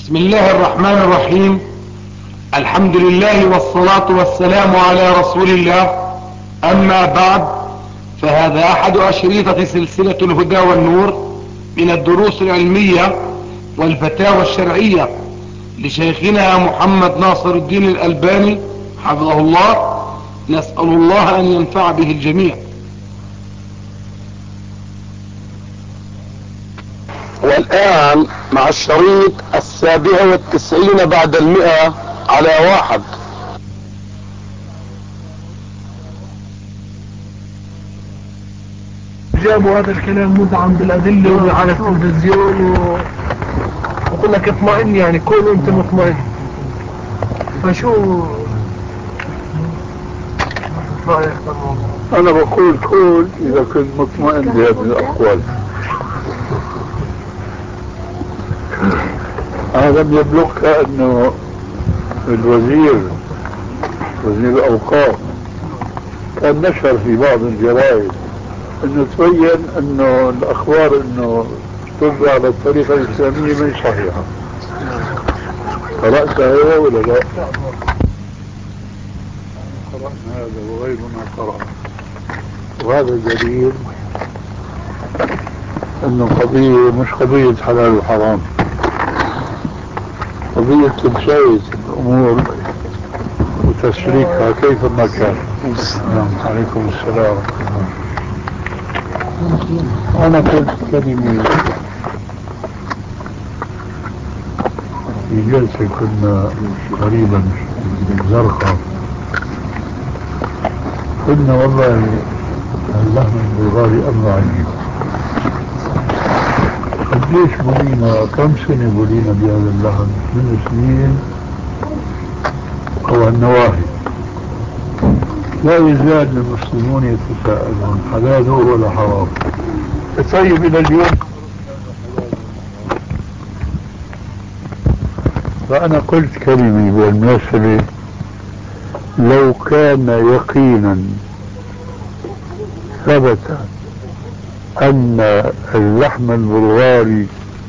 بسم الله الرحمن الرحيم. الحمد لله والصلاة والسلام على رسول الله. أما بعد، فهذا أحد أشريطة سلسلة الهدى والنور من الدروس العلمية والفتاوى الشرعية لشيخنا محمد ناصر الدين الألباني حفظه الله. نسأل الله أن ينفع به الجميع. والآن مع الشريط 97 بعد 100 على 1. جابوا هذا الكلام مدعم بالأدلة وعلى التلفزيون وقل لك اطمئن، يعني كون انت مطمئن. فشو رأيك بالموضوع؟ أنا بقول كل إذا كنت مطمئن بهذه الأقوال. أنا لم يبلغك أنه وزير الأوقاف كان نشر في بعض الجرائد أنه تبين أنه الأخبار أنه تتبع على الطريقة الإسلامية من صحيحة. قرأتها هي ولا لا؟ قرأنا هذا وغيرنا قرأ، وهذا دليل أنه قضية مش قضية حلال وحرام، قضية تبشير الأمور وتسليكها كيفما كان. عليكم السلام. أنا قلت كلمة في جلسة كنا قريبا زرقاء، قلنا والله اللحم البلغاري أمر عجيب. قديش بولينا، كم سنة بولينا بهذا اللحم من سنين أو النواهي، لا يزال المسلمون يتساءلون حلال ولا حرام. طيب إلى اليوم فأنا قلت كلمة بالمناسبة، لو كان يقينا ثبت أن اللحم البلغاري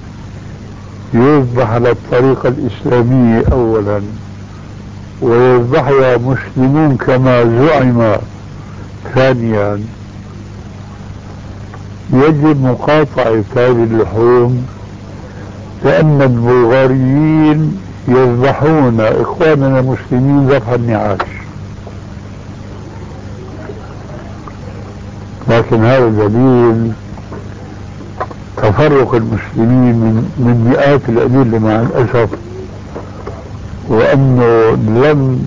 يذبح على الطريقة الإسلامية أولا ويذبحها مسلمون كما زعم ثانيا، يجب مقاطعة هذه اللحوم، لأن البلغاريين يذبحون إخواننا المسلمين ذبح النعاش. لكن هذا دليل تفرق المسلمين من مئات الأدلة مع الأسف، وأنه لم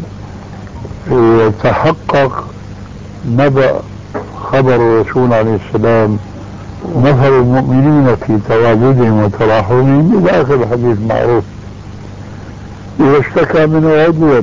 يتحقق نبأ خبر الرسول عليه السلام مثل المؤمنين في تواجدهم وتراحمهم إلى آخر الحديث معروف. إذا اشتكى منه عضوا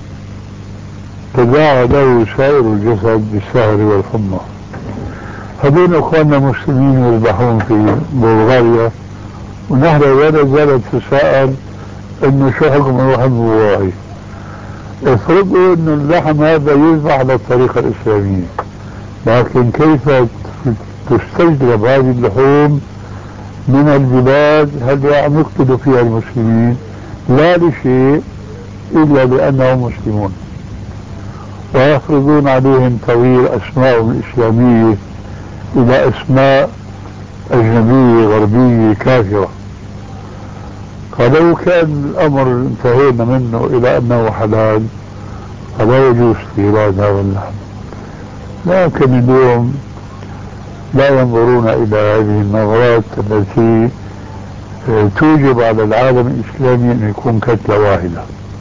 تداعى له سائر الجسد بالسهر والحمى. هذول اخواننا المسلمين يذبحون في بلغاريا، ونحن لا زالت تساءل انه شو حكم اللحم البلغاري. افرضوا انه اللحم هذا يذبح على الطريقة الاسلامية، لكن كيف تستجلب هذه اللحوم من البلاد هل عم يقتلوا فيها المسلمين؟ لا لشيء الا لانهم مسلمون، ويفرضون عليهم تغيير اسمائهم الاسلامية الى اسماء اجنبية غربية كافرة. فلو كان الامر انتهينا منه الى انه حلال فلا يجوز استيراد هذا اللحم. لكن اليوم لا ينظرون الى هذه النظرات التي توجب على العالم الاسلامي ان يكون كتلة واحدة،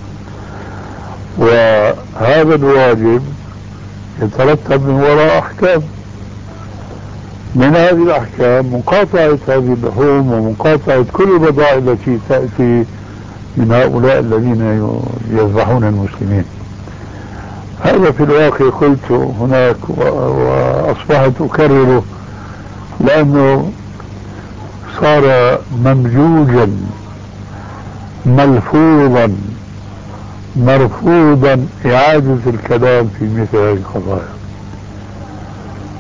وهذا الواجب يترتب من وراء احكام. من هذه الأحكام مقاطعة هذه اللحوم ومقاطعة كل البضائع التي تأتي من هؤلاء الذين يذبحون المسلمين. هذا في الواقع قلت هناك وأصبحت أكرره، لأنه صار ممجوجا ملفوظا مرفوضا إعادة الكلام في مثل هذه القضايا.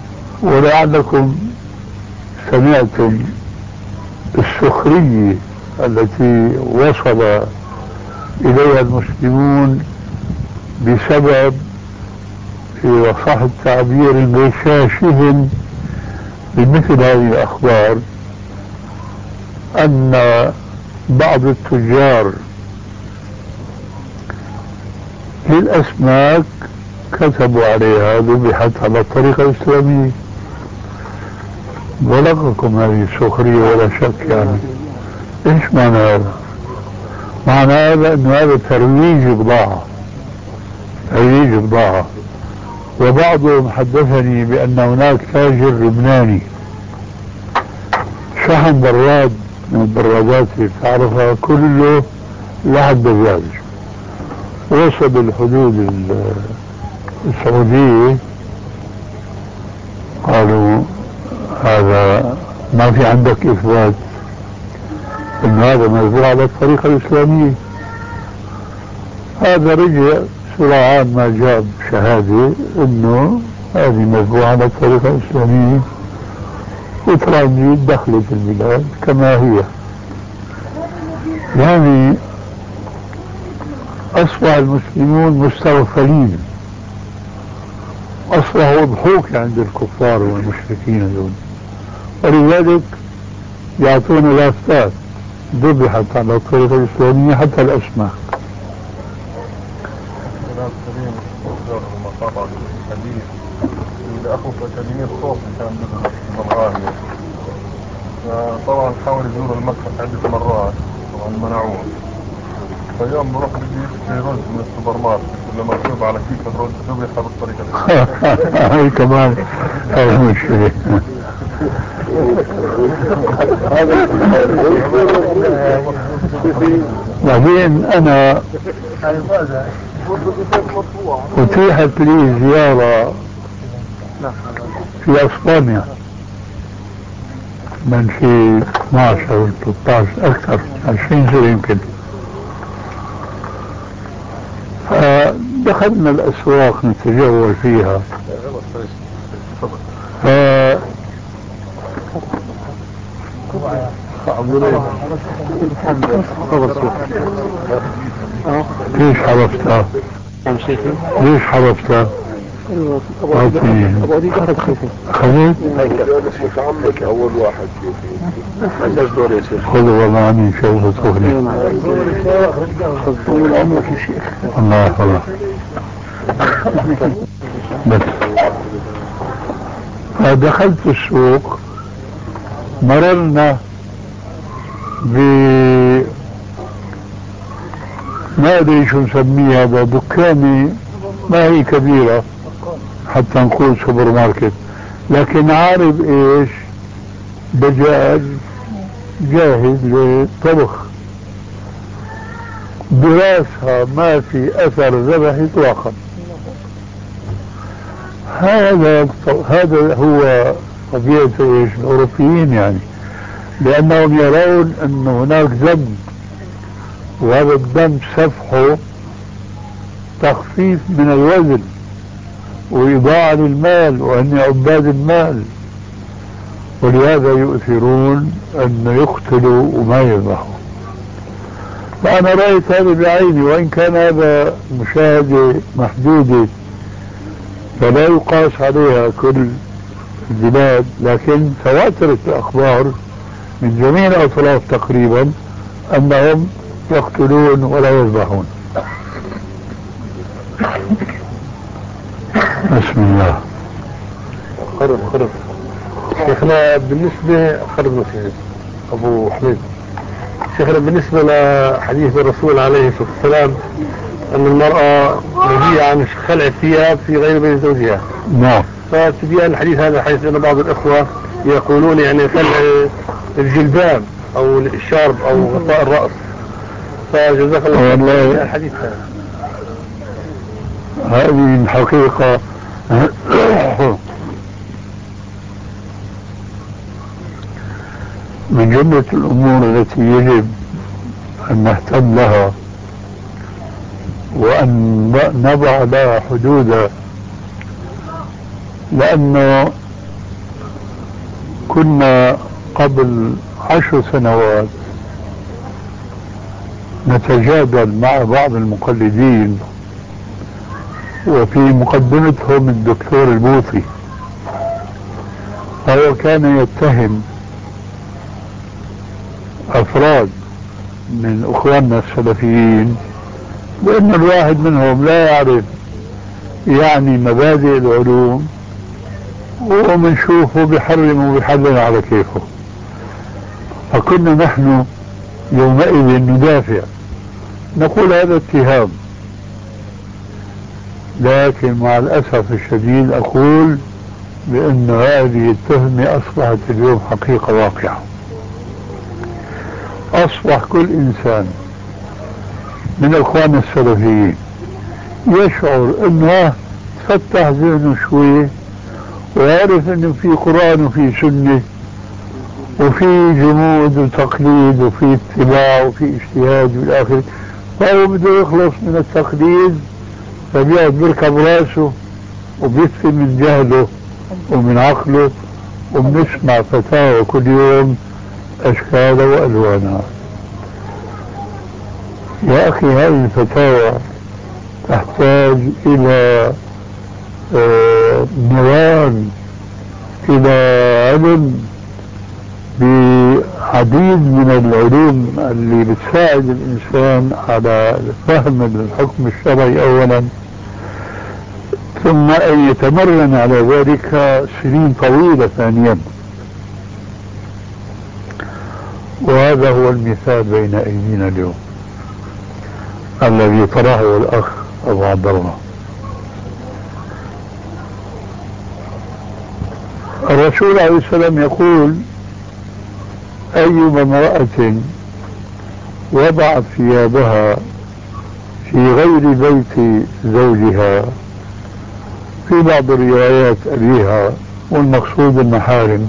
ولعلكم سمعتم السخرية التي وصل إليها المسلمون بسبب، إذا صح التعبير، انغشاشهم بمثل هذه الأخبار، أن بعض التجار للأسماك كتبوا عليها ذبحت على الطريقة الإسلامية. بلغكم هذه السخرية ولا شك يعني. ايش معنى هذا؟ معنى هذا انه هذا ترويج بضاعة. وبعضهم حدثني بان هناك تاجر لبناني شحن براد من البرادات اللي تعرفها كله لحد دجاج، وصل الحدود السعودية، قالوا هذا ما في عندك إثبات إن هذا مذبوح على الطريقة الإسلامية. هذا رجع سرعان ما جاب شهادة إنه هذه مذبوحة على الطريقة الإسلامية، وترانجيت دخلت البلاد كما هي. يعني أصبح المسلمون مستغفلين، أصبحوا ضحوك عند الكفار والمشركين دول، ولذلك يعطون لافتات ذبحت على الطريقة الإسلامية حتى الأسماك. أخوك أكاديمية الصوت كان بالغالية، طبعا حاول يزور المكتب عدة مرات، طبعا منعوه. فيوم بروح بدي اشتري رز من السوبر ماركت، ولا مكتوب على كيس الرز ذبح بالطريقة هاي كمان هاي مشكلة. بعدين أنا أتيحت لي زيارة في أسبانيا من في 12 أو 13 أكثر 20 سنة يمكن. فدخلنا الأسواق نتجول فيها، ليش حرفتها؟ ليش حرفتها؟ خذيت؟ عمك أول واحد عندك دور يا شيخ. خذوا والله عني شوفوا تغني. الله يحفظك. بس فدخلت السوق، مررنا ب ما ادري شو نسميه، هذا دكاني ما هي كبيرة حتى نقول سوبر ماركت، لكن عارف ايش، دجاج جاهز للطبخ، براسها ما في اثر ذبح اطلاقا. هذا هو طبيعة ايش الاوروبيين يعني، لانهم يرون ان هناك ذنب، وهذا الذنب سفحه تخفيف من الوزن وإضاعة للمال، وأن عباد المال، ولهذا يؤثرون أن يقتلوا وما يذبحوا. فأنا رأيت هذا بعيني، وإن كان هذا مشاهدة محدودة فلا يقاس عليها كل البلاد، لكن تواترت الأخبار من جميع الأطراف تقريبا أنهم يقتلون ولا يذبحون. بسم الله. خرب شيخنا، بالنسبة أبو حميد، شيخنا بالنسبة لحديث الرسول عليه الصلاة والسلام أن المرأة نهي عن خلع الثياب في غير بيت زوجها. نعم. فتبين الحديث هذا حيث أن بعض الإخوة يقولون يعني خلع الجلباب أو الشارب أو غطاء الرأس، فجزاك الله خير الحديث هذا. هذه الحقيقة من جملة الأمور التي يجب أن نهتم لها وأن نضع لها حدودا، لأنه كنا قبل 10 سنوات نتجادل مع بعض المقلدين، وفي مقدمتهم الدكتور البوطي، فهو كان يتهم أفراد من أخواننا السلفيين بأن الواحد منهم لا يعرف يعني مبادئ العلوم، ومنشوفه بيحرم وبيحلل على كيفه. فكنا نحن يومئذ ندافع، نقول هذا اتهام، لكن مع الأسف الشديد أقول بأن هذه التهمة أصبحت اليوم حقيقة واقعة. أصبح كل إنسان من الإخوان السلفيين يشعر أنه فتح ذهنه شوي ويعرف أنه في قرآن وفي سنة وفي جمود وتقليد وفي اتباع وفي اجتهاد والآخر، فهو بده يخلص من التقليد، فبيقعد بيركب راسه وبيدفن من جهله ومن عقله، وبنسمع فتاوى كل يوم أشكال وألوانها. يا أخي هذه الفتاوى تحتاج إلى نيران، إلى علم بعديد من العلوم اللي بتساعد الإنسان على فهم الحكم الشرعي أولا، ثم أن يتمرن على ذلك سنين طويلة ثانيا. وهذا هو المثال بين أيدينا اليوم الذي طرحه الأخ أبو عبد الله. الرسول عليه السلام يقول: أيما امرأة وضعت ثيابها في غير بيت زوجها، في بعض الروايات أبيها والمقصود المحارم،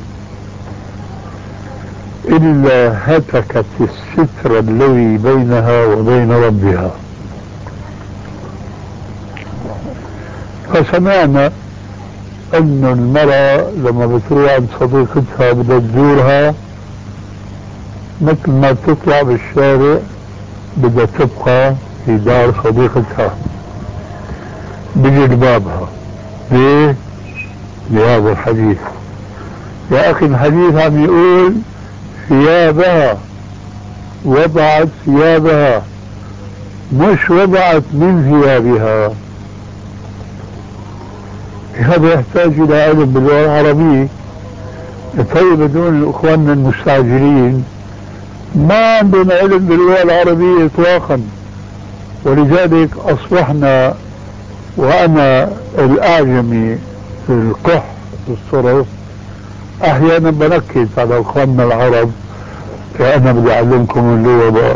إلا هتكت الستر الذي بينها وبين ربها. فسمعنا أن المرأة لما بتروح عند صديقتها بدها تزورها، مثل ما بتطلع بالشارع بدها تبقى في دار صديقتها بجلبابها. ليه؟ لهذا الحديث. يا أخي الحديث عم يقول ثيابها، وضعت ثيابها، مش وضعت من ثيابها. هذا يحتاج إلى علم باللغة العربية. طيب بدون إخواننا المستعجلين ما عندنا علم باللغة العربية إطلاقا، ولذلك أصبحنا، وأنا الأعجمي في القح في الصرف أحيانا بنكد على إخواننا العرب، أنا بدي أعلمكم اللغة بقى.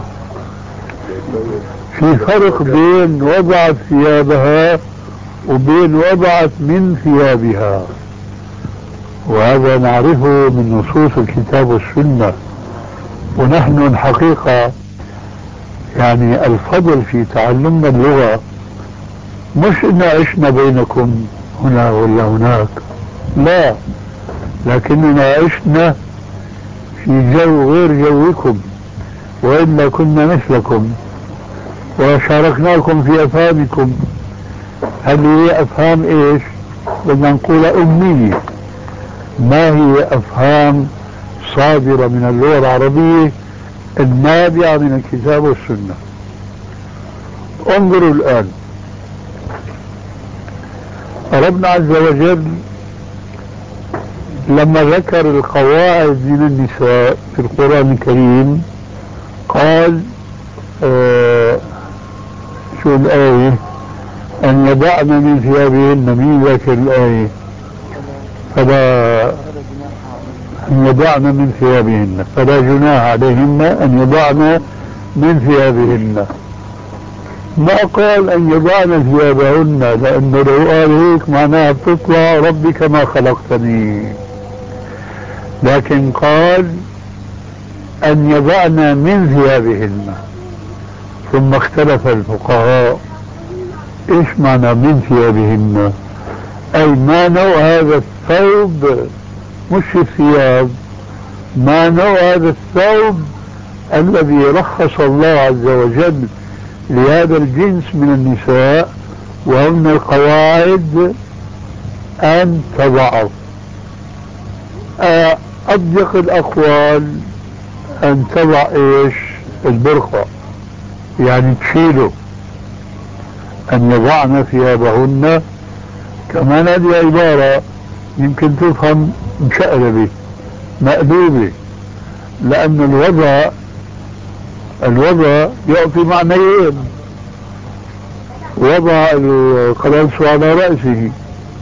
في فرق بين وضعت ثيابها وبين وضعت من ثيابها، وهذا نعرفه من نصوص الكتاب والسنة. ونحن الحقيقة يعني الفضل في تعلمنا اللغة مش إن عشنا بينكم هنا ولا هناك، لا، لكننا عشنا في جو غير جوكم، وإلا كنا مثلكم وشاركناكم في أفهامكم. هل هي أفهام إيش؟ بدنا نقول أمية، ما هي أفهام صادرة من اللغة العربية النابعة من الكتاب والسنة. انظروا الآن، ربنا عز وجل لما ذكر القواعد من النساء في القرآن الكريم قال شو الآية؟ أن يضعن من ثيابهن، مين ذكر الآية؟ أن يضعن من ثيابهن فلا جناح عليهن أن يضعن من ثيابهن. ما قال أن يضعن ثيابهن، لأنه لو قال هيك معناها بتطلع ربي كما خلقتني، لكن قال أن يضعن من ثيابهن. ثم اختلف الفقهاء ايش معنى من ثيابهن؟ أي ما نوع هذا الثوب، مش الثياب، ما نوع هذا الثوب الذي رخص الله عز وجل لهذا الجنس من النساء، وهن القواعد أن تضعوا. أضيق الأقوال أن تضع إيش؟ البرقع، يعني تشيله، أن يضعن ثيابهن. كمان هذه عبارة يمكن تفهم مشقلبة مقلوبة، لأن الوضع يعطي معنيين: وضع القلنسو على رأسه،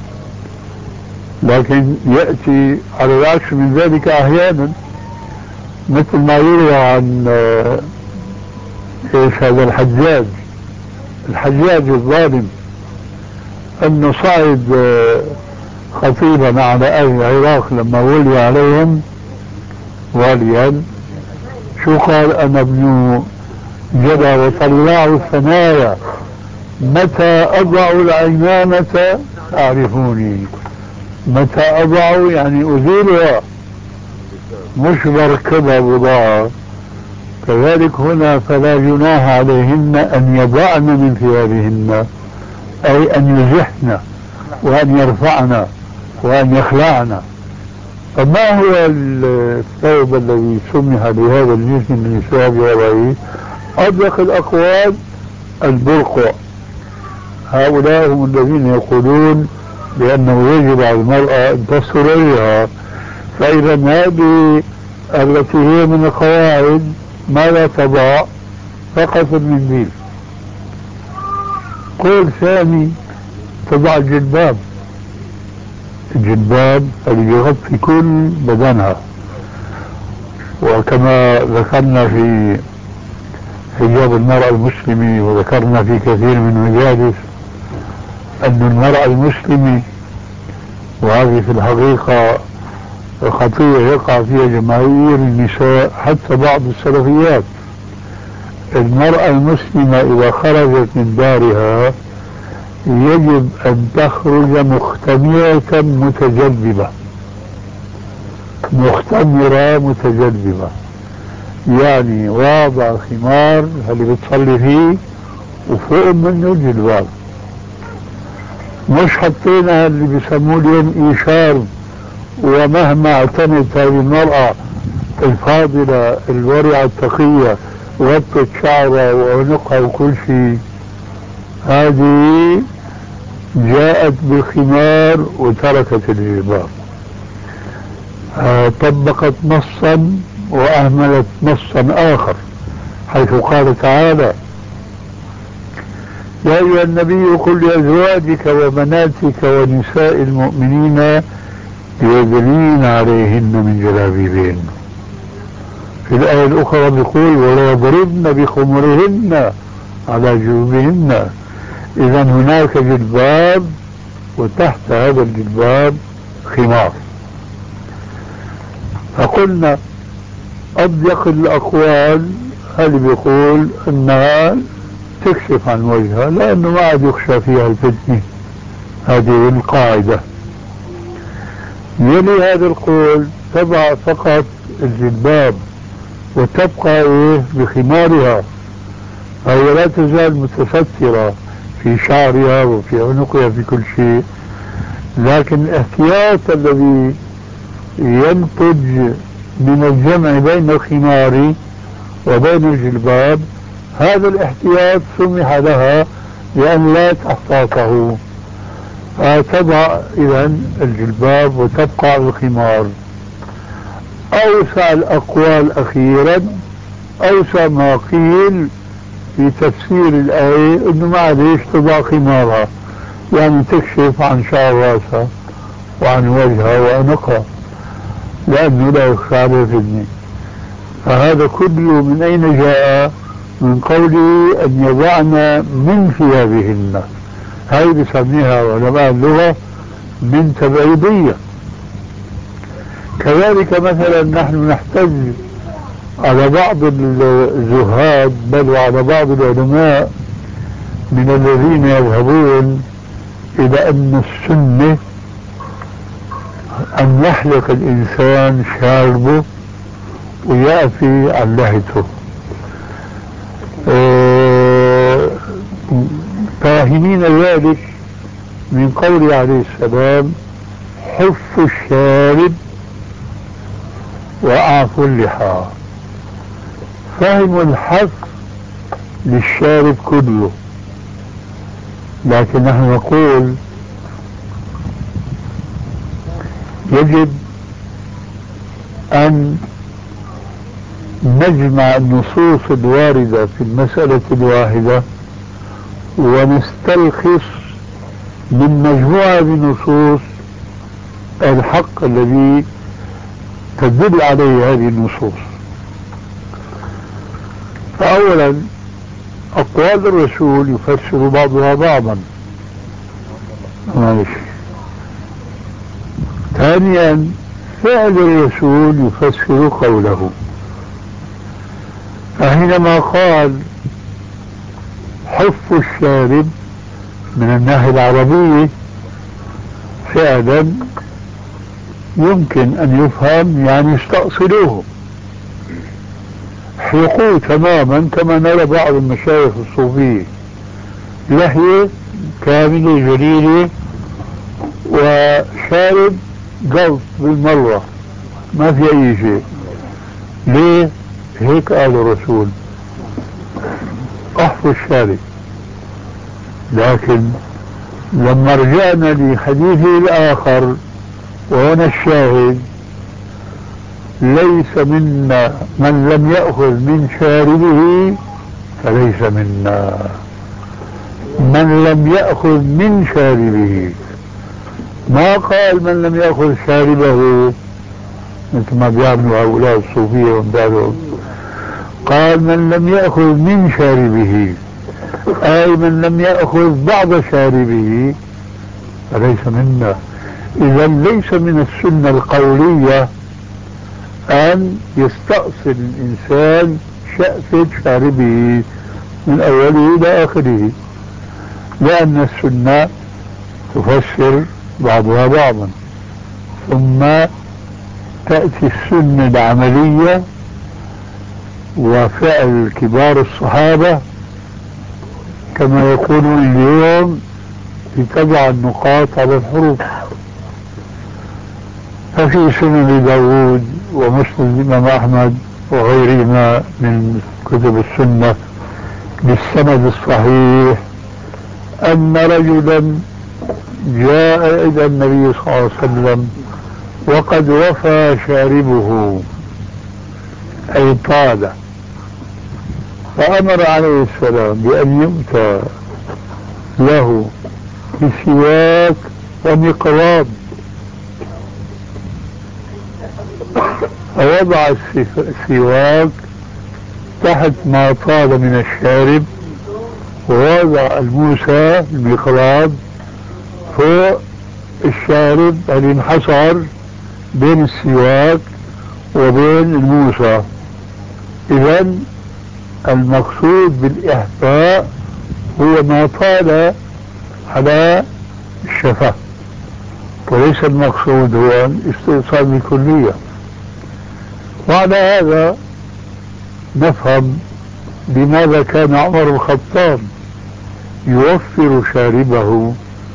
لكن يأتي على العكس من ذلك أحيانا، مثل ما يروى عن ايش هذا الحجاج الظالم، انه صعد خطيبا على اهل العراق لما ولي عليهم واليا، شو قال؟ انا ابن جدع وطلعوا الثنايا، متى اضع العمامة تعرفوني. متى اضع يعني ازيلها، مش بركبها بضاعة. كذلك هنا فلا جناح عليهن أن يضعن من ثيابهن، أي أن يزحن وأن يرفعن وأن يخلعن. فما هو الثوب الذي سمح لهذا الجنس من النساء بوضعه؟ أضيق الأقوال البرقع. هؤلاء هم الذين يقولون بأنه يجب على المرأة أن تستر وجهها. فإذا هذه التي هي من القواعد ما لا تضع فقط المنديل. قول ثاني: تضع الجلباب اللي يغطي كل بدنها. وكما ذكرنا في حجاب المرأة المسلمة، وذكرنا في كثير من المجالس، أن المرأة المسلمة، وهذه في الحقيقة خطيئة يقع فيها جماهير النساء حتى بعض السلفيات، المرأة المسلمة إذا خرجت من دارها يجب أن تخرج مختمرة متجذبة، يعني واضع خمار اللي بتصلي فيه وفوق منه جلباب، مش حطينا اللي بيسموه اليوم إيشار. ومهما اعتنت هذه المرأة الفاضلة الورعة التقية وغطت شعرها وعنقها وكل شيء، هذه جاءت بالخمار وتركت الجلباب، طبقت نصا وأهملت نصا آخر، حيث قال تعالى: يا أيها النبي قل لأزواجك وبناتك ونساء المؤمنين يدنين عليهن من جلابيبهن. في الآية الأخرى بيقول: ولا يضربن بخمرهن على جيوبهن. إذا هناك جلباب وتحت هذا الجلباب خمار. فقلنا أضيق الأقوال اللي بيقول أنها تكشف عن وجهها لأنه ما عاد يخشى فيها الفتنة، هذه القاعدة. يلي هذا القول: تضع فقط الجلباب وتبقى بخمارها، فهي لا تزال متسترة في شعرها وفي عنقها في كل شيء، لكن الاحتياط الذي ينتج من الجمع بين الخمار وبين الجلباب، هذا الاحتياط سمح لها لأن لا تحتاطه، فتضع إذا الجلباب وتبقى الخمار. أوسع الأقوال أخيرا، أوسع ما قيل في تفسير الآية إنه معليش تضع خمارها، يعني تكشف عن شعر راسها وعن وجهها وعنقها لأنه لا يخشى عليه فتنة. فهذا كله من أين جاء؟ من قوله أن يضعن من ثيابهن، هاي بسميها علماء اللغة من تبعيضية. كذلك مثلا نحن نحتج على بعض الزهاد بل وعلى بعض العلماء من الذين يذهبون إلى أن السنة أن يحلق الإنسان شاربه ويأفي عن لحيته، فاهمين ذلك من قوله عليه السلام: حف الشارب وأعفوا اللحى. فهموا الحف للشارب كله، لكن نحن نقول يجب أن نجمع النصوص الواردة في المسألة الواحدة ونستلخص من مجموعة من نصوص الحق الذي تدل عليه هذه النصوص. فأولا أقوال الرسول يفسر بعضها بعضا، معلش. ثانيا فعل الرسول يفسر قوله. فحينما قال حف الشارب من الناحية العربية فعلا يمكن أن يفهم يعني استأصلوه، حلقوه تماما كما نرى بعض المشايخ الصوفية، لحية كاملة جليلة وشارب قلط بالمرة ما في أي شيء. ليه؟ هيك قال الرسول احفظ الشارب. لكن لما رجعنا لحديثه الآخر وهنا الشاهد: ليس منا من لم يأخذ من شاربه فليس منا. من لم يأخذ من شاربه، ما قال من لم يأخذ شاربه مثل ما بيعملوا هؤلاء الصوفية وامثالهم، قال من لم يأخذ من شاربه، أي من لم يأخذ بعض شاربه فليس منا. إذا ليس من السنة القولية أن يستأصل الإنسان شأفة شاربه من أوله إلى آخره، لأن السنة تفسر بعضها بعضا. ثم تأتي السنة العملية وفعل كبار الصحابة كما يقولون اليوم لتضع النقاط على الحروف. ففي سنن داود ومسند الإمام أحمد وغيرهما من كتب السنة بالسند الصحيح أن رجلا جاء إلى النبي صلى الله عليه وسلم وقد وفى شاربه أي طال، فأمر عليه السلام بأن يؤتى له بسواك ومقراض، فوضع السواك تحت ما طال من الشارب، ووضع الموسى المقراض فوق الشارب اللي انحصر بين السواك وبين الموسى. إذن المقصود بالإحفاء هو ما طال على الشفة، وليس المقصود هو الاستئصال بالكلية. وعلى هذا نفهم لماذا كان عمر بن الخطاب يوفر شاربه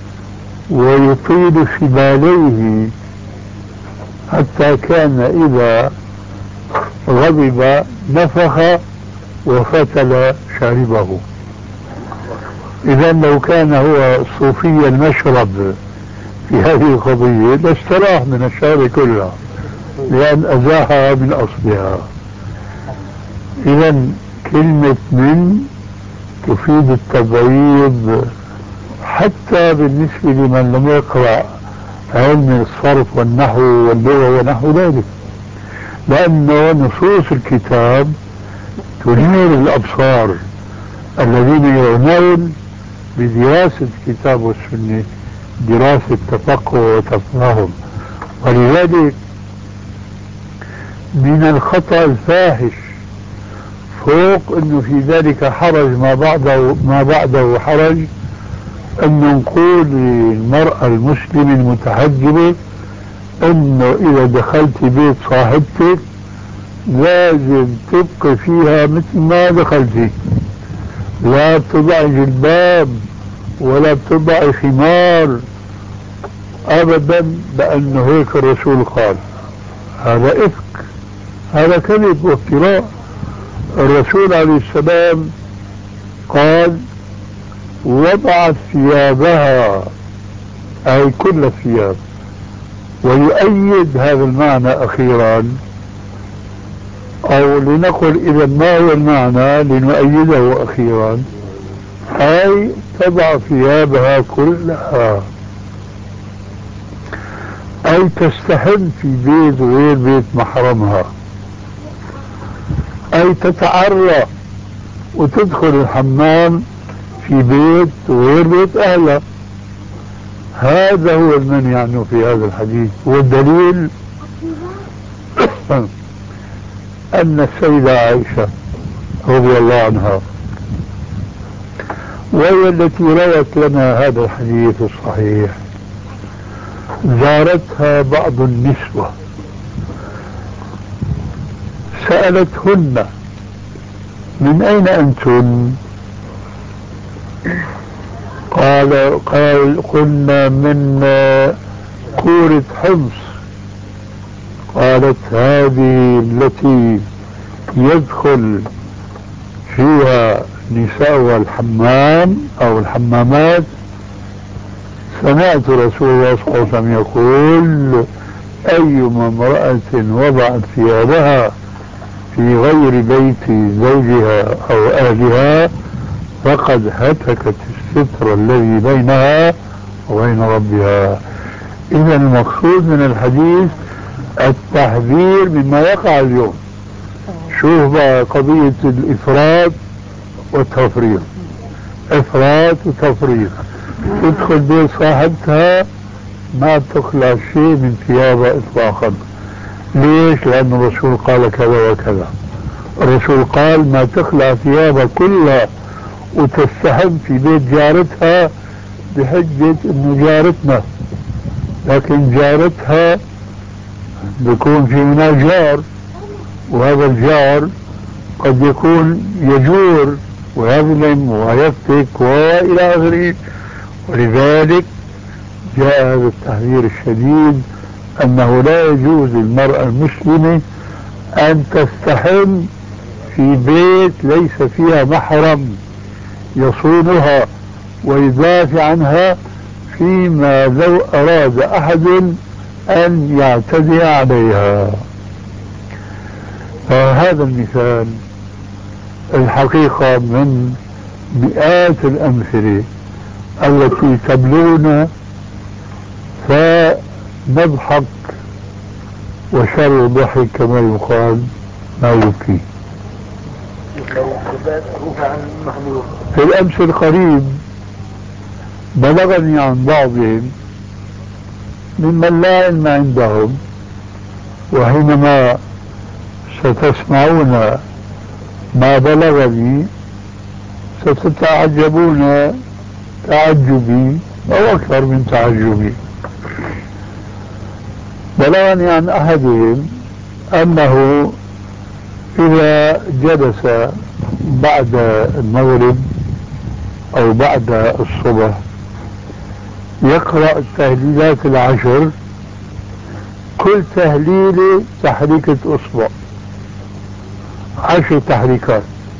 ويطيل شباليه حتى كان إذا غضب نفخ وفتل شاربه. إذا لو كان هو صوفي المشرب في هذه القضية لاستراح من الشارب كلها لأن أزاحها من أصلها. إذا كلمة من تفيد التبعيض حتى بالنسبة لمن لم يقرأ علم الصرف والنحو واللغة ونحو ذلك، لأن نصوص الكتاب تنير الأبصار الذين يعنون بدراسة الكتاب والسنة دراسة تفقه وتفاهم. ولذلك من الخطأ الفاحش فوق انه في ذلك حرج ما بعده حرج ان نقول للمرأة المسلمة المتحجبة انه اذا دخلت بيت صاحبتك لازم تبقي فيها مثل ما دخلتي، لا تضع جلباب ولا بتضعي خمار ابدا بانه هيك الرسول قال. هذا افك، هذا كذب وافتراء. الرسول عليه السلام قال وضعت ثيابها اي كل الثياب. ويؤيد هذا المعنى اخيرا، او لنقل اذا ما هو المعنى لنؤيده اخيرا، اي تضع ثيابها كلها، اي تستحم في بيت غير بيت محرمها، اي تتعرى وتدخل الحمام في بيت غير بيت اهلها. هذا هو المنهي عنه في هذا الحديث. والدليل ان السيدة عائشة رضي الله عنها وهي التي روت لنا هذا الحديث الصحيح زارتها بعض النسوة سألتهن من أين أنتن؟ قلنا من كورة حمص. قالت هذه التي يدخل فيها نساء الحمام أو الحمامات. سمعت رسول الله صلى الله عليه وسلم يقول أيما امرأة وضعت ثيابها في غير بيت زوجها أو أهلها فقد هتكت الستر الذي بينها وبين ربها. إذا المقصود من الحديث التحذير مما يقع اليوم. شوف بقى قضية الإفراط والتفريط، إفراط وتفريط. تدخل بيت صاحبتها ما بتخلع شيء من ثيابها إطلاقا. ليش؟ لأن الرسول قال كذا وكذا. الرسول قال ما تخلع ثيابها كلها وتستحم في بيت جارتها بحجة انه جارتنا، لكن جارتها بيكون في منها جار، وهذا الجار قد يكون يجور ويظلم ويفتك والى اخره. ولذلك جاء هذا التحذير الشديد انه لا يجوز للمرأة المسلمة ان تستحم في بيت ليس فيها محرم يصونها ويدافع عنها فيما لو أراد أحد أن يعتدي عليها. فهذا المثال الحقيقة من مئات الأمثلة التي تبلغنا فنضحك وشر الضحك كما يقال ما يبكي. في الأمس القريب بلغني عن بعضهم ممن لا علم عندهم، وحينما ستسمعون ما بلغني ستتعجبون تعجبي أو أكثر من تعجبي. بلغني عن أحدهم أنه إذا جلس بعد المغرب أو بعد الصبح يقرأ التهليلات العشر، كل تهليلة تحريكة أصبع، 10 تحريكات.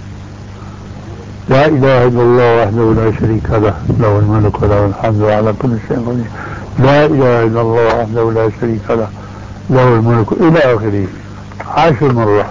لا إله إلا الله وحده لا شريك له له الملك وله الحمد وعلى كل شيء قدير. لا إله إلا الله وحده لا شريك له له الملك إلى آخره 10 مرات.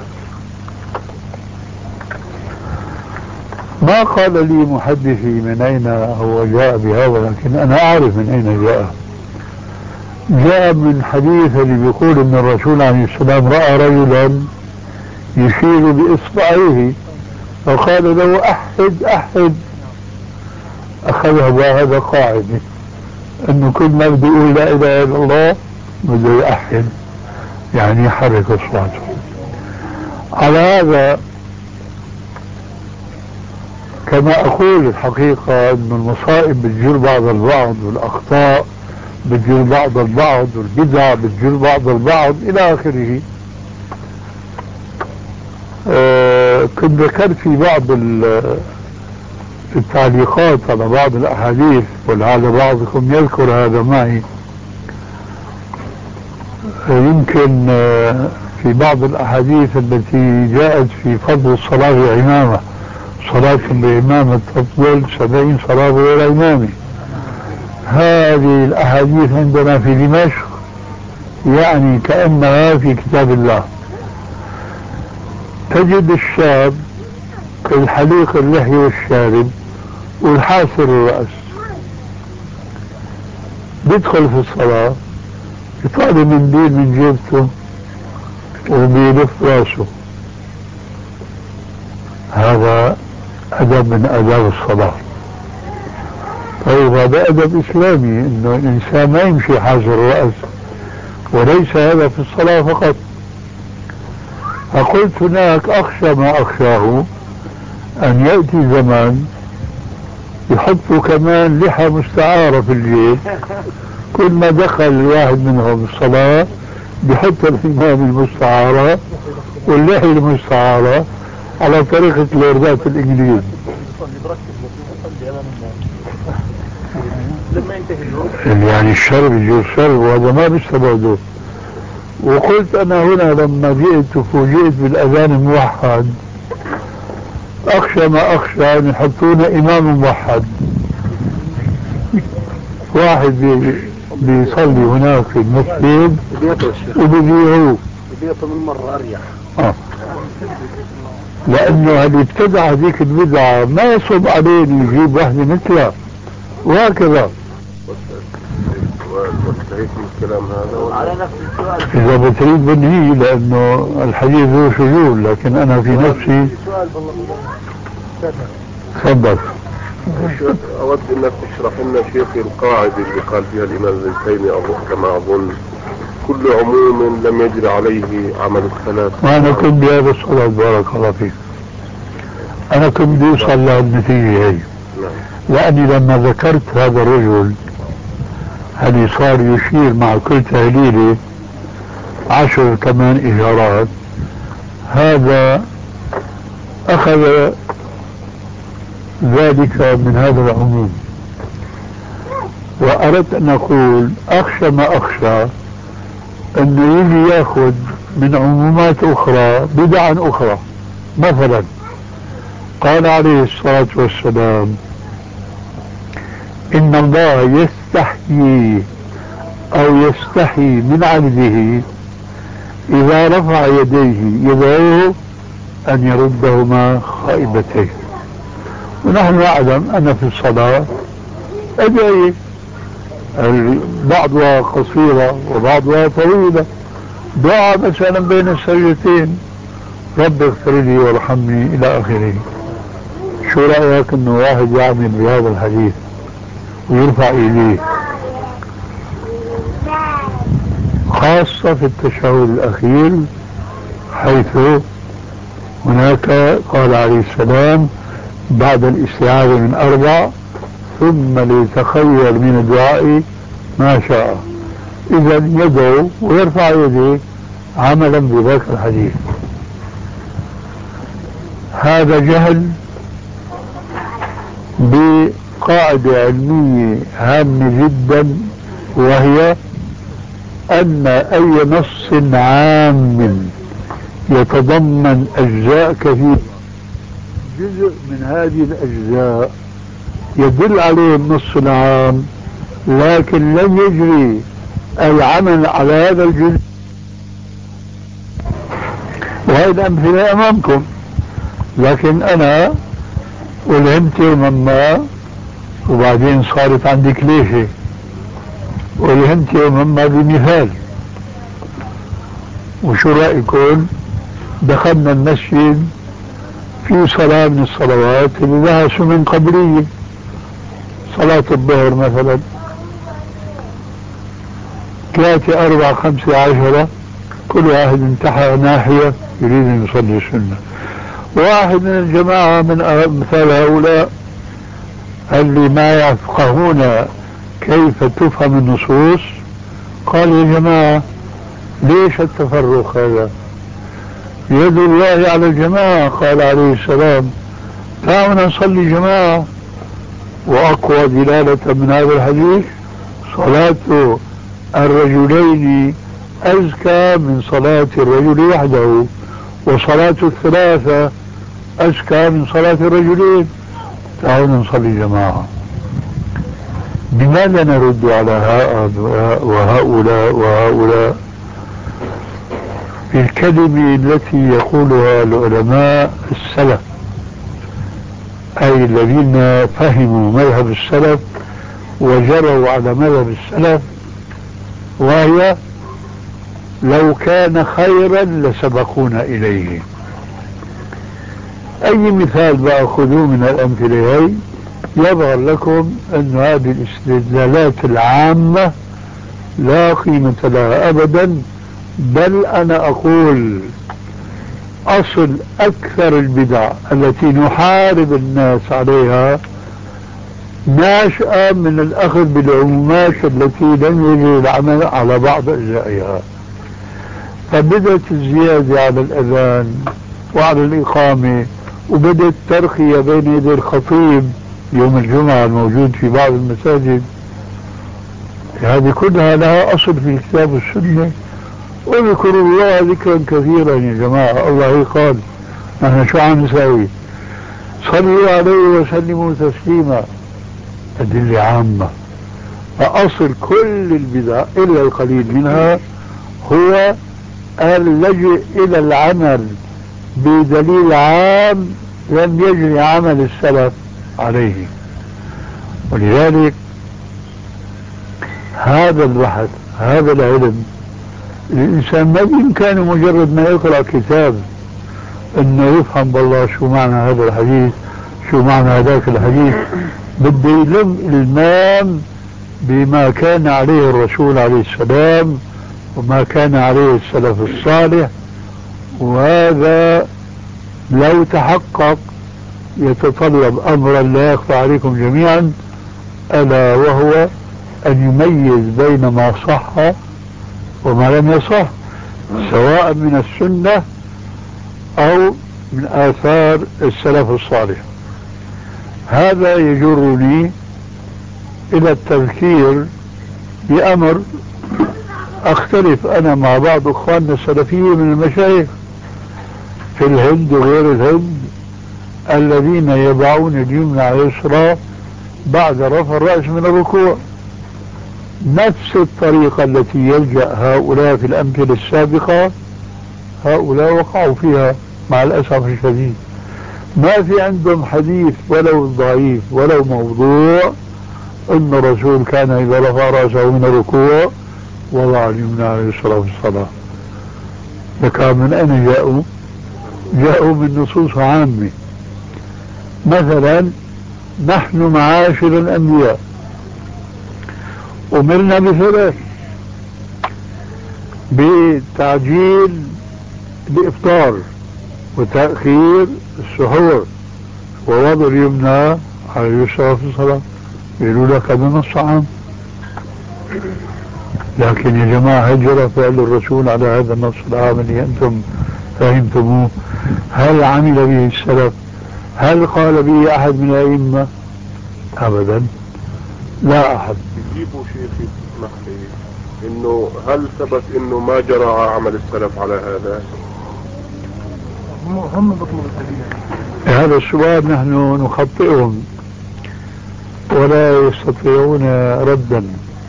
ما قال لي محدثي من أين هو جاء بهذا، لكن أنا أعرف من أين جاء. جاء من حديث اللي بيقول أن الرسول عليه السلام رأى رجلا يشير بإصبعيه فقال له أحد أحد. أخذها بهذا قاعدة أنه كل ما بده يقول لا إله إلا الله بده يأحد، يعني يحرك أصواته. على هذا كما أقول الحقيقة أن المصائب بتجر بعض البعض، والأخطاء بتجر بعض البعض، والبدع بتجر بعض البعض إلى آخره. كنت ذكرت في بعض في التعليقات على بعض الأحاديث، ولعل بعضكم يذكر هذا معي، يمكن في بعض الأحاديث التي جاءت في فضل الصلاة عمامة، صلاة بإمامة تفضل 70 صلاة غير إمامي. هذه الأحاديث عندنا في دمشق يعني كأنها في كتاب الله. تجد الشاب الحليق اللحية والشارب والحاسر الرأس بيدخل في الصلاة يطالب منديل من جيبته وبيلف راسه. هذا أدب من آداب الصلاة. طيب هذا أدب إسلامي، إنه الإنسان ما يمشي حاسر الرأس، وليس هذا في الصلاة فقط. فقلت هناك أخشى ما أخشاه أن يأتي زمان يحطوا كمان لحى مستعارة في الجيب، كل ما دخل الواحد منهم الصلاة بيحط الإمام المستعارة واللحية المستعارة على طريقة لوردات الإنجليز. يعني الشرب يجوز شرب، وهذا ما بيستبعده. وقلت أنا هنا لما جئت وفوجئت بالأذان الموحد أخشى ما أخشى أن يحطون إمام موحد، واحد بيصلي هناك في المسجد وبيبيعوه من مرة أريح. لأنه اللي ابتدع هذيك البدعة ما يصب عليه يجيب واحدة مثله، وهكذا. وانتهيت من الكلام هذا على نفس السؤال. إذا بتريد بنهي لأنه الحديث ذو شذوذ، لكن أنا في نفسي تفضل. أود أنك تشرح لنا شيخ القاعدة اللي قال فيها الإمام ابن تيمية كما أظن كل عموم لم يجري عليه عمل الثلاث. وأنا كنت بهذا الصلاة بارك الله فيك، أنا كنت بيوصل للنتيجة هي. لأني لما ذكرت هذا الرجل اللي صار يشير مع كل تهليلة 10 كمان إشارات، هذا أخذ ذلك من هذا العموم. وأردت أن أقول أخشى ما أخشى أنه يجي يأخذ من عمومات أخرى بدعا أخرى. مثلا قال عليه الصلاة والسلام إن الله يستحيي أو يستحي من عبده إذا رفع يديه يدعوه أن يردهما خائبتين. ونحن نعلم أن في الصلاة أدعية بعضها قصيرة وبعضها طويلة، دعاء مثلا بين السجدتين رب اغفر لي وارحمني إلى آخره. شو رأيك أنه واحد يعمل بهذا الحديث ويرفع إليه، خاصة في التشهد الأخير، حيث هناك قال عليه السلام بعد الاستعاذة من 4 ثم ليتخير من الدعاء ما شاء. إذا يدعو ويرفع يديه عملا بذاك الحديث. هذا جهل بقاعدة علمية هامة جدا، وهي أن أي نص عام يتضمن أجزاء كثيرة، جزء من هذه الأجزاء يدل عليه النص العام لكن لم يجري العمل على هذا الجزء. وهذه الأمثلة أمامكم، لكن أنا ألهمت يوما وبعدين صارت عندي كليشة، ألهمت يوما بمثال. وشو رأيكم؟ دخلنا المسجد في صلاة من الصلوات اللي لها سنن قبلية، صلاة الظهر مثلا 3 4 5 10، كل واحد انتحى ناحية يريد أن يصلي السنة. واحد من الجماعة من أمثال هؤلاء اللي ما يفقهون كيف تفهم النصوص قال يا جماعة ليش التفرق هذا؟ يد الله على الجماعة. قال عليه السلام تعالوا نصلي جماعة وأقوى دلالة من هذا الحديث صلاة الرجلين أزكى من صلاة الرجل وحده، وصلاة الثلاثة أزكى من صلاة الرجلين. تعالوا نصلي جماعة. بماذا نرد على وهؤلاء وهؤلاء بالكلمة التي يقولها العلماء السلف، أي الذين فهموا مذهب السلف وجروا على مذهب السلف، وهي لو كان خيرا لسبقونا إليه. أي مثال بأخذوه من الأمثلة هي يظهر لكم أن هذه الاستدلالات العامة لا قيمة لها أبدا، بل أنا أقول أصل أكثر البدع التي نحارب الناس عليها ناشئة من الأخذ بالعمومات التي لم يجري العمل على بعض أجزائها. فبدأت الزيادة على الأذان وعلى الإقامة، وبدأت الترقية بين يدي الخطيب يوم الجمعة الموجود في بعض المساجد. هذه كلها لها أصل في الكتاب والسنة. اذكروا الله ذكرا كثيرا يا جماعة. الله قال نحن شو عم نسوي؟ صلوا عليه وسلموا تسليما. أدلة عامة. فأصل كل البدع إلا القليل منها هو اللجوء إلى العمل بدليل عام لم يجري عمل السلف عليه. ولذلك هذا البحث، هذا العلم، الإنسان ما بإمكانه مجرد ما يقرأ كتاب إنه يفهم بالله شو معنى هذا الحديث، شو معنى هذاك الحديث. بده يلم المام بما كان عليه الرسول عليه السلام وما كان عليه السلف الصالح، وهذا لو تحقق يتطلب أمرا لا يخفى عليكم جميعا، ألا وهو أن يميز بين ما صح وما لم يصح، سواء من السنة أو من آثار السلف الصالح. هذا يجرني إلى التذكير بأمر أختلف أنا مع بعض أخواننا السلفيين من المشايخ في الهند وغير الهند الذين يضعون اليمنى على اليسرى بعد رفع الرأس من الركوع. نفس الطريقة التي يلجأ هؤلاء في الأمثلة السابقة هؤلاء وقعوا فيها مع الأسف الشديد. ما في عندهم حديث ولو ضعيف ولو موضوع أن الرسول كان إذا رفع رأسه من الركوع وضع اليمنى على اليسرى في الصلاة. لكن من أين جاءوا؟ جاءوا من نصوص عامة. مثلا نحن معاشر الأنبياء أمرنا بثلاث: بتعجيل الإفطار وتأخير السحور ووضع اليمنى على اليسرى في الصلاة. يقولوا لك هذا نص عام، لكن يا جماعة هجر فعل الرسول على هذا النص العام اللي أنتم فهمتموه. هل عمل به السلف؟ هل قال به أحد من الأئمة؟ أبدا، لا أحد. يجيبوا شيخي اسمح لي إنه هل ثبت إنه ما جرى عمل السلف على هذا؟ هم بطلوا الدليل. هذا السؤال نحن نخطئهم ولا يستطيعون ردا.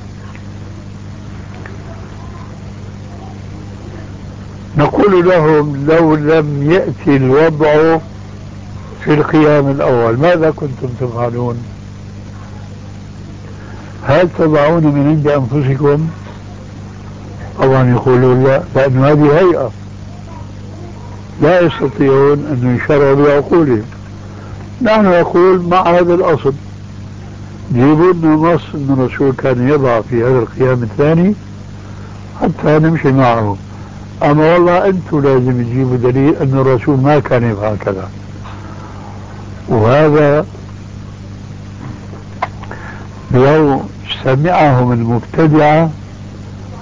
نقول لهم لو لم يأتي الوضع في القيام الأول ماذا كنتم تفعلون؟ هل تضعون من عند أنفسكم؟ طبعا يقولون لا، لأن هذه هيئة لا يستطيعون أن يشرعوا بعقولهم. نحن نقول مع هذا الأصل جيبوا لنا نص أن الرسول كان يضع في هذا القيام الثاني حتى نمشي معه. أما والله أنتم لازم تجيبوا دليل أن الرسول ما كان يفعل كذا. وهذا لو سمعهم المبتدعة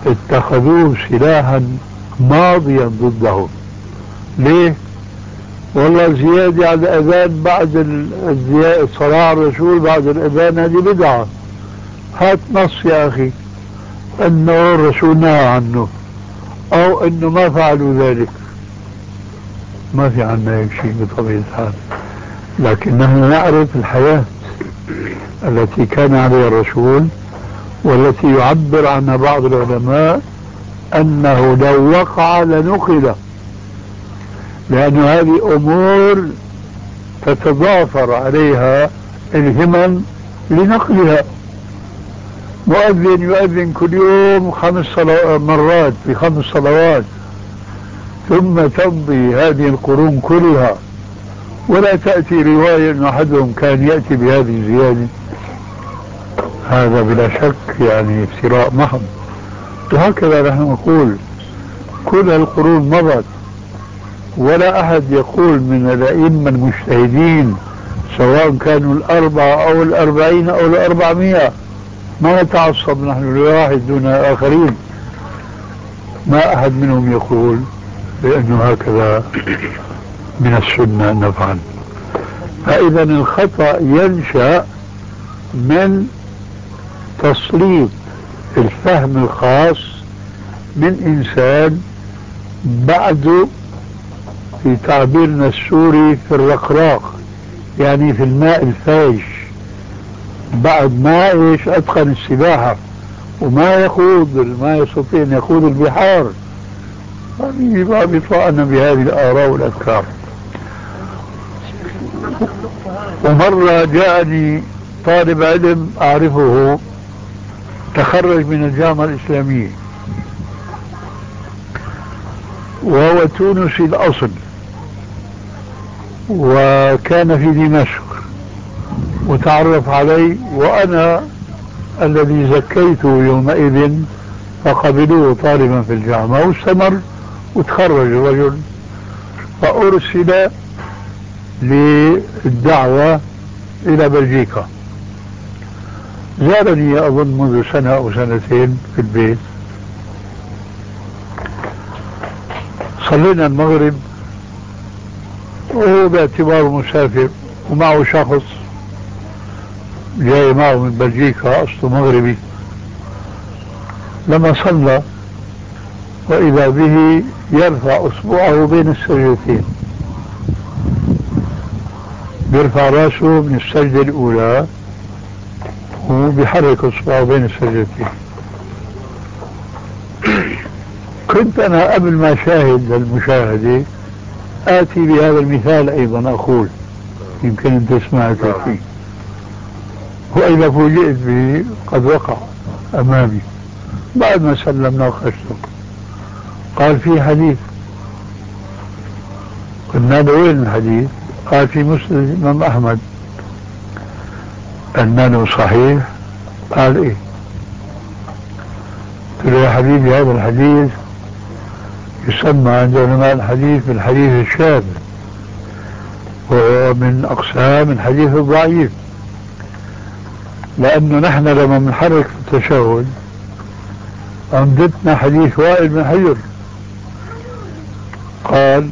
اتخذوه سلاحا ماضيا ضدهم. ليه؟ والله زيادة على الأذان بعد الصلاة على الرسول بعد الأذان هذه بدعة. هات نص يا أخي أنه الرسول نهى عنه أو أنه ما فعلوا ذلك. ما في عنا هيك شيء بطبيعة الحال، لكن نحن نعرف الحياة التي كان عليها الرسول والتي يعبر عنها بعض العلماء أنه لو وقع لنقل، لأن هذه أمور تتضافر عليها الهمم لنقلها. مؤذن يؤذن كل يوم 5 مرات في 5 صلوات، ثم تمضي هذه القرون كلها ولا تأتي رواية أن أحدهم كان يأتي بهذه الزيادة. هذا بلا شك يعني افتراء محض. وهكذا نحن نقول كل القرون مضت، ولا أحد يقول من الأئمة المجتهدين سواء كانوا 4 أو 40 أو 400، ما نتعصب نحن لواحد دون آخرين، ما أحد منهم يقول لأنه هكذا من السنة أن نفعل. فإذا الخطأ ينشأ من تسليط الفهم الخاص من إنسان بعده في تعبيرنا السوري في الرقراق، يعني في الماء الفايش، بعد ما أتقن السباحة وما ما يستطيع أن يخوض البحار، ما بيطلعنا بهذه الآراء والأفكار. ومرة جاءني طالب علم أعرفه تخرج من الجامعة الإسلامية وهو تونسي الأصل وكان في دمشق، وتعرف علي وأنا الذي زكيته يومئذ، فقبلوه طالبا في الجامعة واستمر وتخرج الرجل، فأرسل للدعوة إلى بلجيكا. زارني أظن منذ 1 أو 2 في البيت، صلينا المغرب وهو باعتباره مسافر ومعه شخص جاي معه من بلجيكا أصله مغربي. لما صلى وإذا به يرفع أصبعه بين السجدتين، بيرفع راسه من السجدة الأولى وبيحرك أصبعه بين السجدتين. كنت أنا قبل ما أشاهد المشاهدة آتي بهذا المثال أيضا أقول يمكن أن تسمعت فيه، وإذا فوجئت به قد وقع أمامي بعد ما سلمنا وخشته. قال في حديث، قلنا له وين الحديث؟ قال في مسند الإمام أحمد. قلنا له صحيح؟ قال إيه؟ قلت له يا حبيبي هذا الحديث يسمى عند علماء الحديث بالحديث الشاذ، وهو من أقسام الحديث الضعيف، لأنه نحن لما بنحرك في التشهد أمدتنا حديث وائل بن حجر قال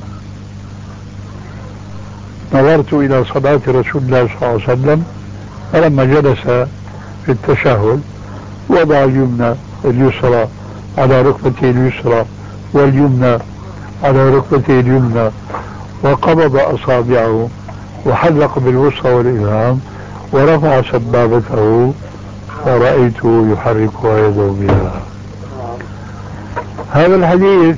نظرت إلى صلاة رسول الله صلى الله عليه وسلم فلما جلس في التشهد وضع اليمنى اليسرى على ركبته اليسرى واليمنى على ركبته اليمنى وقبض أصابعه وحلق بالوسطى والإبهام ورفع سبابته ورأيته يحركها يده بها. هذا الحديث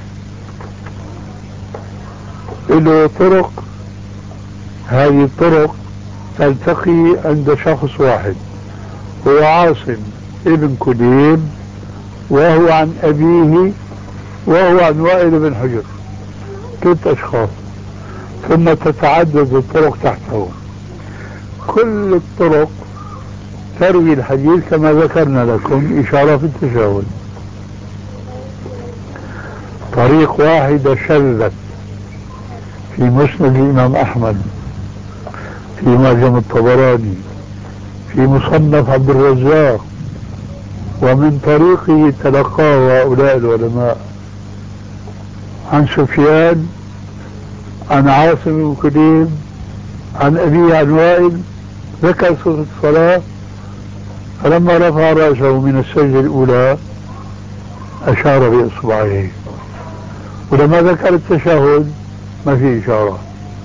له طرق، هذه الطرق تلتقي عند شخص واحد هو عاصم ابن كليب، وهو عن أبيه وهو عن وائل بن حجر، 3 أشخاص، ثم تتعدد الطرق تحته. كل الطرق تروي الحديث كما ذكرنا لكم إشارة في التشهد. طريق واحدة شذت في مسند الإمام أحمد، في معجم الطبراني، في مصنف عبد الرزاق، ومن طريقه تلقاه هؤلاء العلماء عن سفيان عن عاصم بن كليب عن أبي عن وائل ذكر صفة الصلاة، فلما رفع رأسه من السجدة الأولى أشار بإصبعيه، ولما ذكر التشهد ما في إشارة.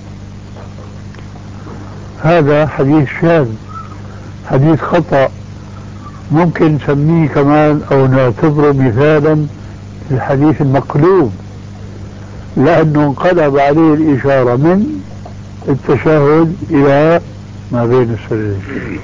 هذا حديث شاذ، حديث خطأ، ممكن نسميه كمان أو نعتبره مثالا للحديث المقلوب، لأنه انقلب عليه الإشارة من التشهد إلى ما بين السجدتين.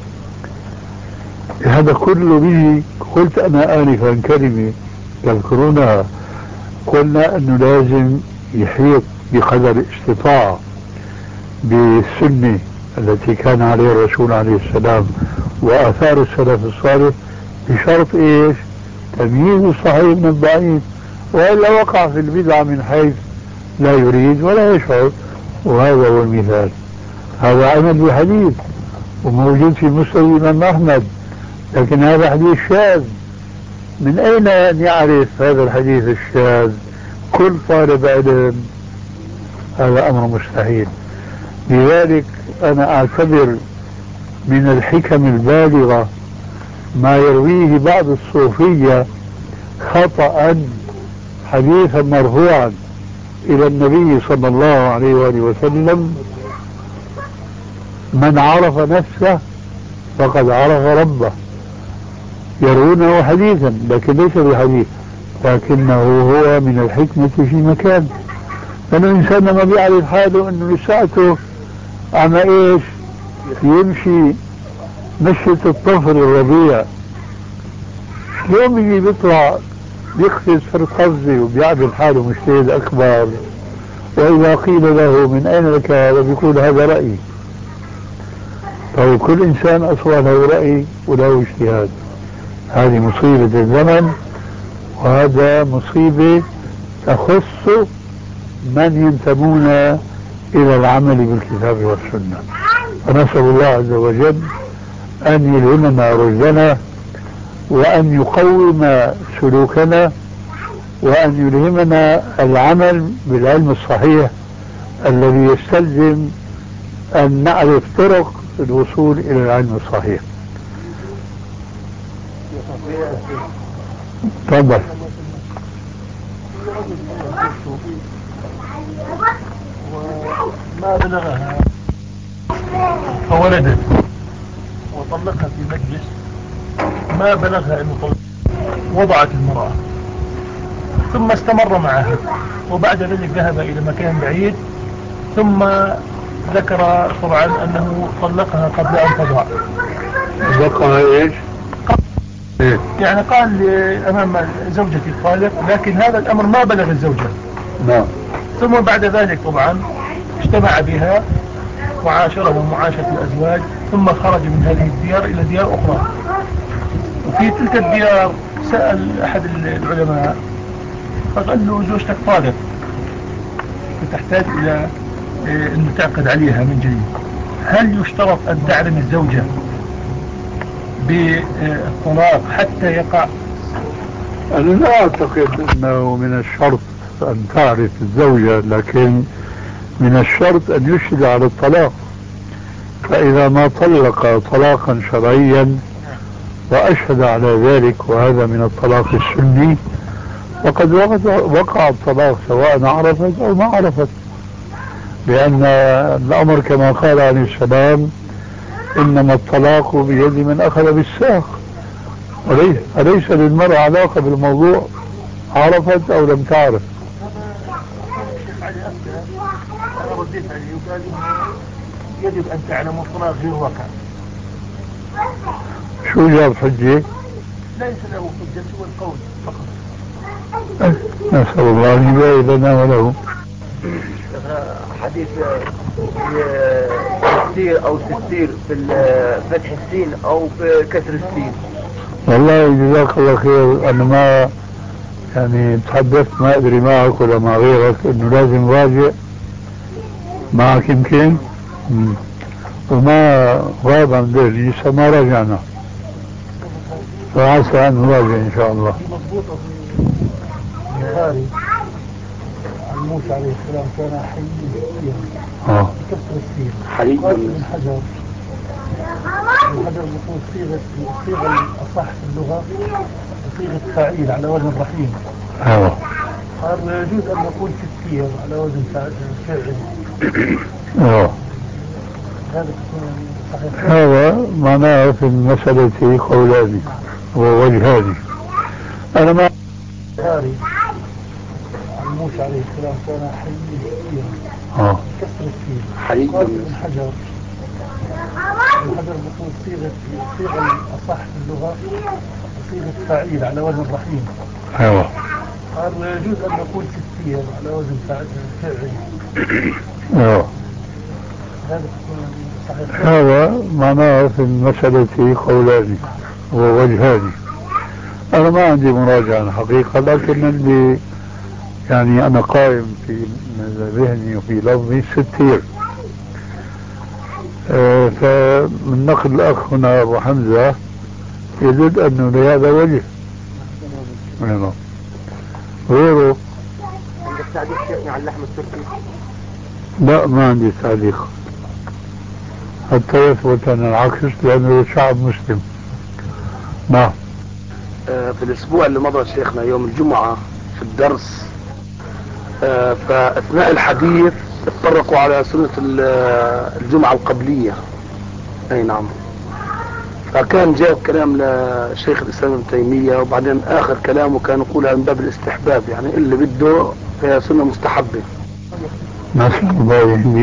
هذا كله به قلت أنا آنفا كلمة تذكرونها، قلنا أنه لازم يحيط بقدر الاستطاعة بالسنة التي كان عليها الرسول عليه السلام وآثار السلف الصالح، بشرط إيش؟ تمييز الصحيح من الضعيف، وإلا وقع في البدعة من حيث لا يريد ولا يشعر. وهذا هو المثال، هذا عمل بحديث وموجود في مسند الإمام أحمد، لكن هذا حديث شاذ. من أين أن يعرف هذا الحديث الشاذ كل طالب علم؟ هذا أمر مستحيل. لذلك أنا أعتبر من الحكم البالغة ما يرويه بعض الصوفية خطأ حديثا مرفوعا إلى النبي صلى الله عليه وآله وسلم: من عرف نفسه فقد عرف ربه. يرونه حديثا لكن ليس بحديث، لكنه هو من الحكمة في مكان، لأن الإنسان لما بيعرف حاله أنه لساعته عم إيش يمشي مشية الطفل الرضيع، شلون بيجي بيطلع بيقفز في القفزة وبيعمل حاله مجتهد أكبر، وإذا قيل له من أين لك هذا بيقول هذا رأيي. طيب كل إنسان أصلا له رأي وله اجتهاد، هذه مصيبة الزمن، وهذا مصيبة تخص من ينتمون إلى العمل بالكتاب والسنة. فنسأل الله عز وجل أن يلهمنا رشدنا، وأن يقوم سلوكنا، وأن يلهمنا العمل بالعلم الصحيح الذي يستلزم أن نعرف طرق الوصول إلى العلم الصحيح. تفضل. ما بلغها فولدت وطلقها في مجلس، ما بلغها انه طلق، وضعت المرأة ثم استمر معها، وبعد ذلك ذهب الى مكان بعيد، ثم ذكر طبعا انه طلقها قبل ان تضع. طلقها ايش؟ يعني قال امام زوجتي الطالق، لكن هذا الامر ما بلغ الزوجة. نعم. ثم بعد ذلك طبعا اجتمع بها وعاشره معاشرة الازواج، ثم خرج من هذه الديار الى ديار اخرى. وفي تلك الديار سأل احد العلماء فقال له زوجتك طالق وتحتاج الى انه تعقد عليها من جديد، هل يشترط ان تعلم الزوجة بالطلاق حتى يقع؟ أنا لا أعتقد أنه من الشرط أن تعرف الزوجة، لكن من الشرط أن يشهد على الطلاق. فإذا ما طلق طلاقا شرعيا وأشهد على ذلك، وهذا من الطلاق السني، وقد وقع الطلاق سواء عرفت أو ما عرفت، لأن الأمر كما قال عليه السلام: إنما الطلاق بيد من أخذ بالساق. أليس للمرأة علاقة بالموضوع عرفت أو لم تعرف؟ أنا رديت عليه وقال يجب أن تعلم الطلاق غير واقع. شو جاب حجة؟ ليس له حجة سوى القول فقط. نسأل الله أن يبارك لنا وله. حديث تفسير أو تفسير في فتح السين أو في كسر السين. والله جزاك الله خير. أنا ما يعني تحدثت ما أدري معك ولا مع غيرك إنه لازم راجع معك يمكن، وما غاب عن ذلك لسه ما راجعنا، فعسى أن نراجع إن شاء الله. موسى عليه السلام كان حييا بكسر السين حي من حجر. الحجر بيكون الصيغة الأصح في اللغة بصيغة فعيل على وزن رحيم. قال ويجوز أن نقول ستير على وزن فاعل. هذا صحيح. هذا معناه في المسألة قولان ووجهان. أنا ما هاري عن موسى عليه السلام كان حييا كسر السين حي من حجر. الحجر بيكون الصيغة الأصح في اللغة بصيغة فعيل على وزن رحيم. قال ويجوز أن نقول ستير على وزن فاعل. هذا صحيح. هذا معناه في المسألة قولان ووجهان. أنا ما عندي مراجعة حقيقة، لكن اللي يعني أنا قائم في ذهني وفي لفظي ستير. فمن نقل الأخ هنا أبو حمزة يدل أنه لهذا وجه. غيره عندك تعليق شيخنا على اللحم التركي؟ لا، ما عندي تعليق حتى يثبت أن العكس، لأنه شعب مسلم. نعم. في الأسبوع اللي مضى شيخنا يوم الجمعة في الدرس، فأثناء الحديث اتطرقوا على سنة الجمعة القبلية. أي نعم. فكان جاء كلام لشيخ الإسلام ابن تيمية، وبعدين آخر كلامه كان يقولها من باب الاستحباب، يعني اللي بده فيها سنة مستحبة. نسأل الله يهديه،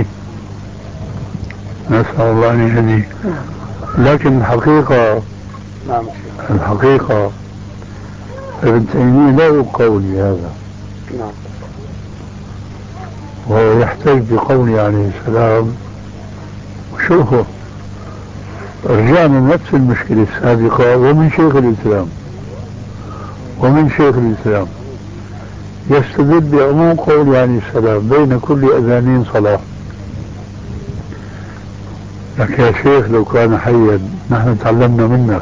نسأل الله أن يهديه. لكن الحقيقة نعم الحقيقة ابن تيمية له قولي هذا، نعم، وهو يحتج بقوله عليه السلام. وشوفوا رجعنا نفس المشكلة السابقة، ومن شيخ الإسلام يستدل بعموم قوله عليه السلام بين كل أذانين صلاة. لك يا شيخ لو كان حيا نحن تعلمنا منك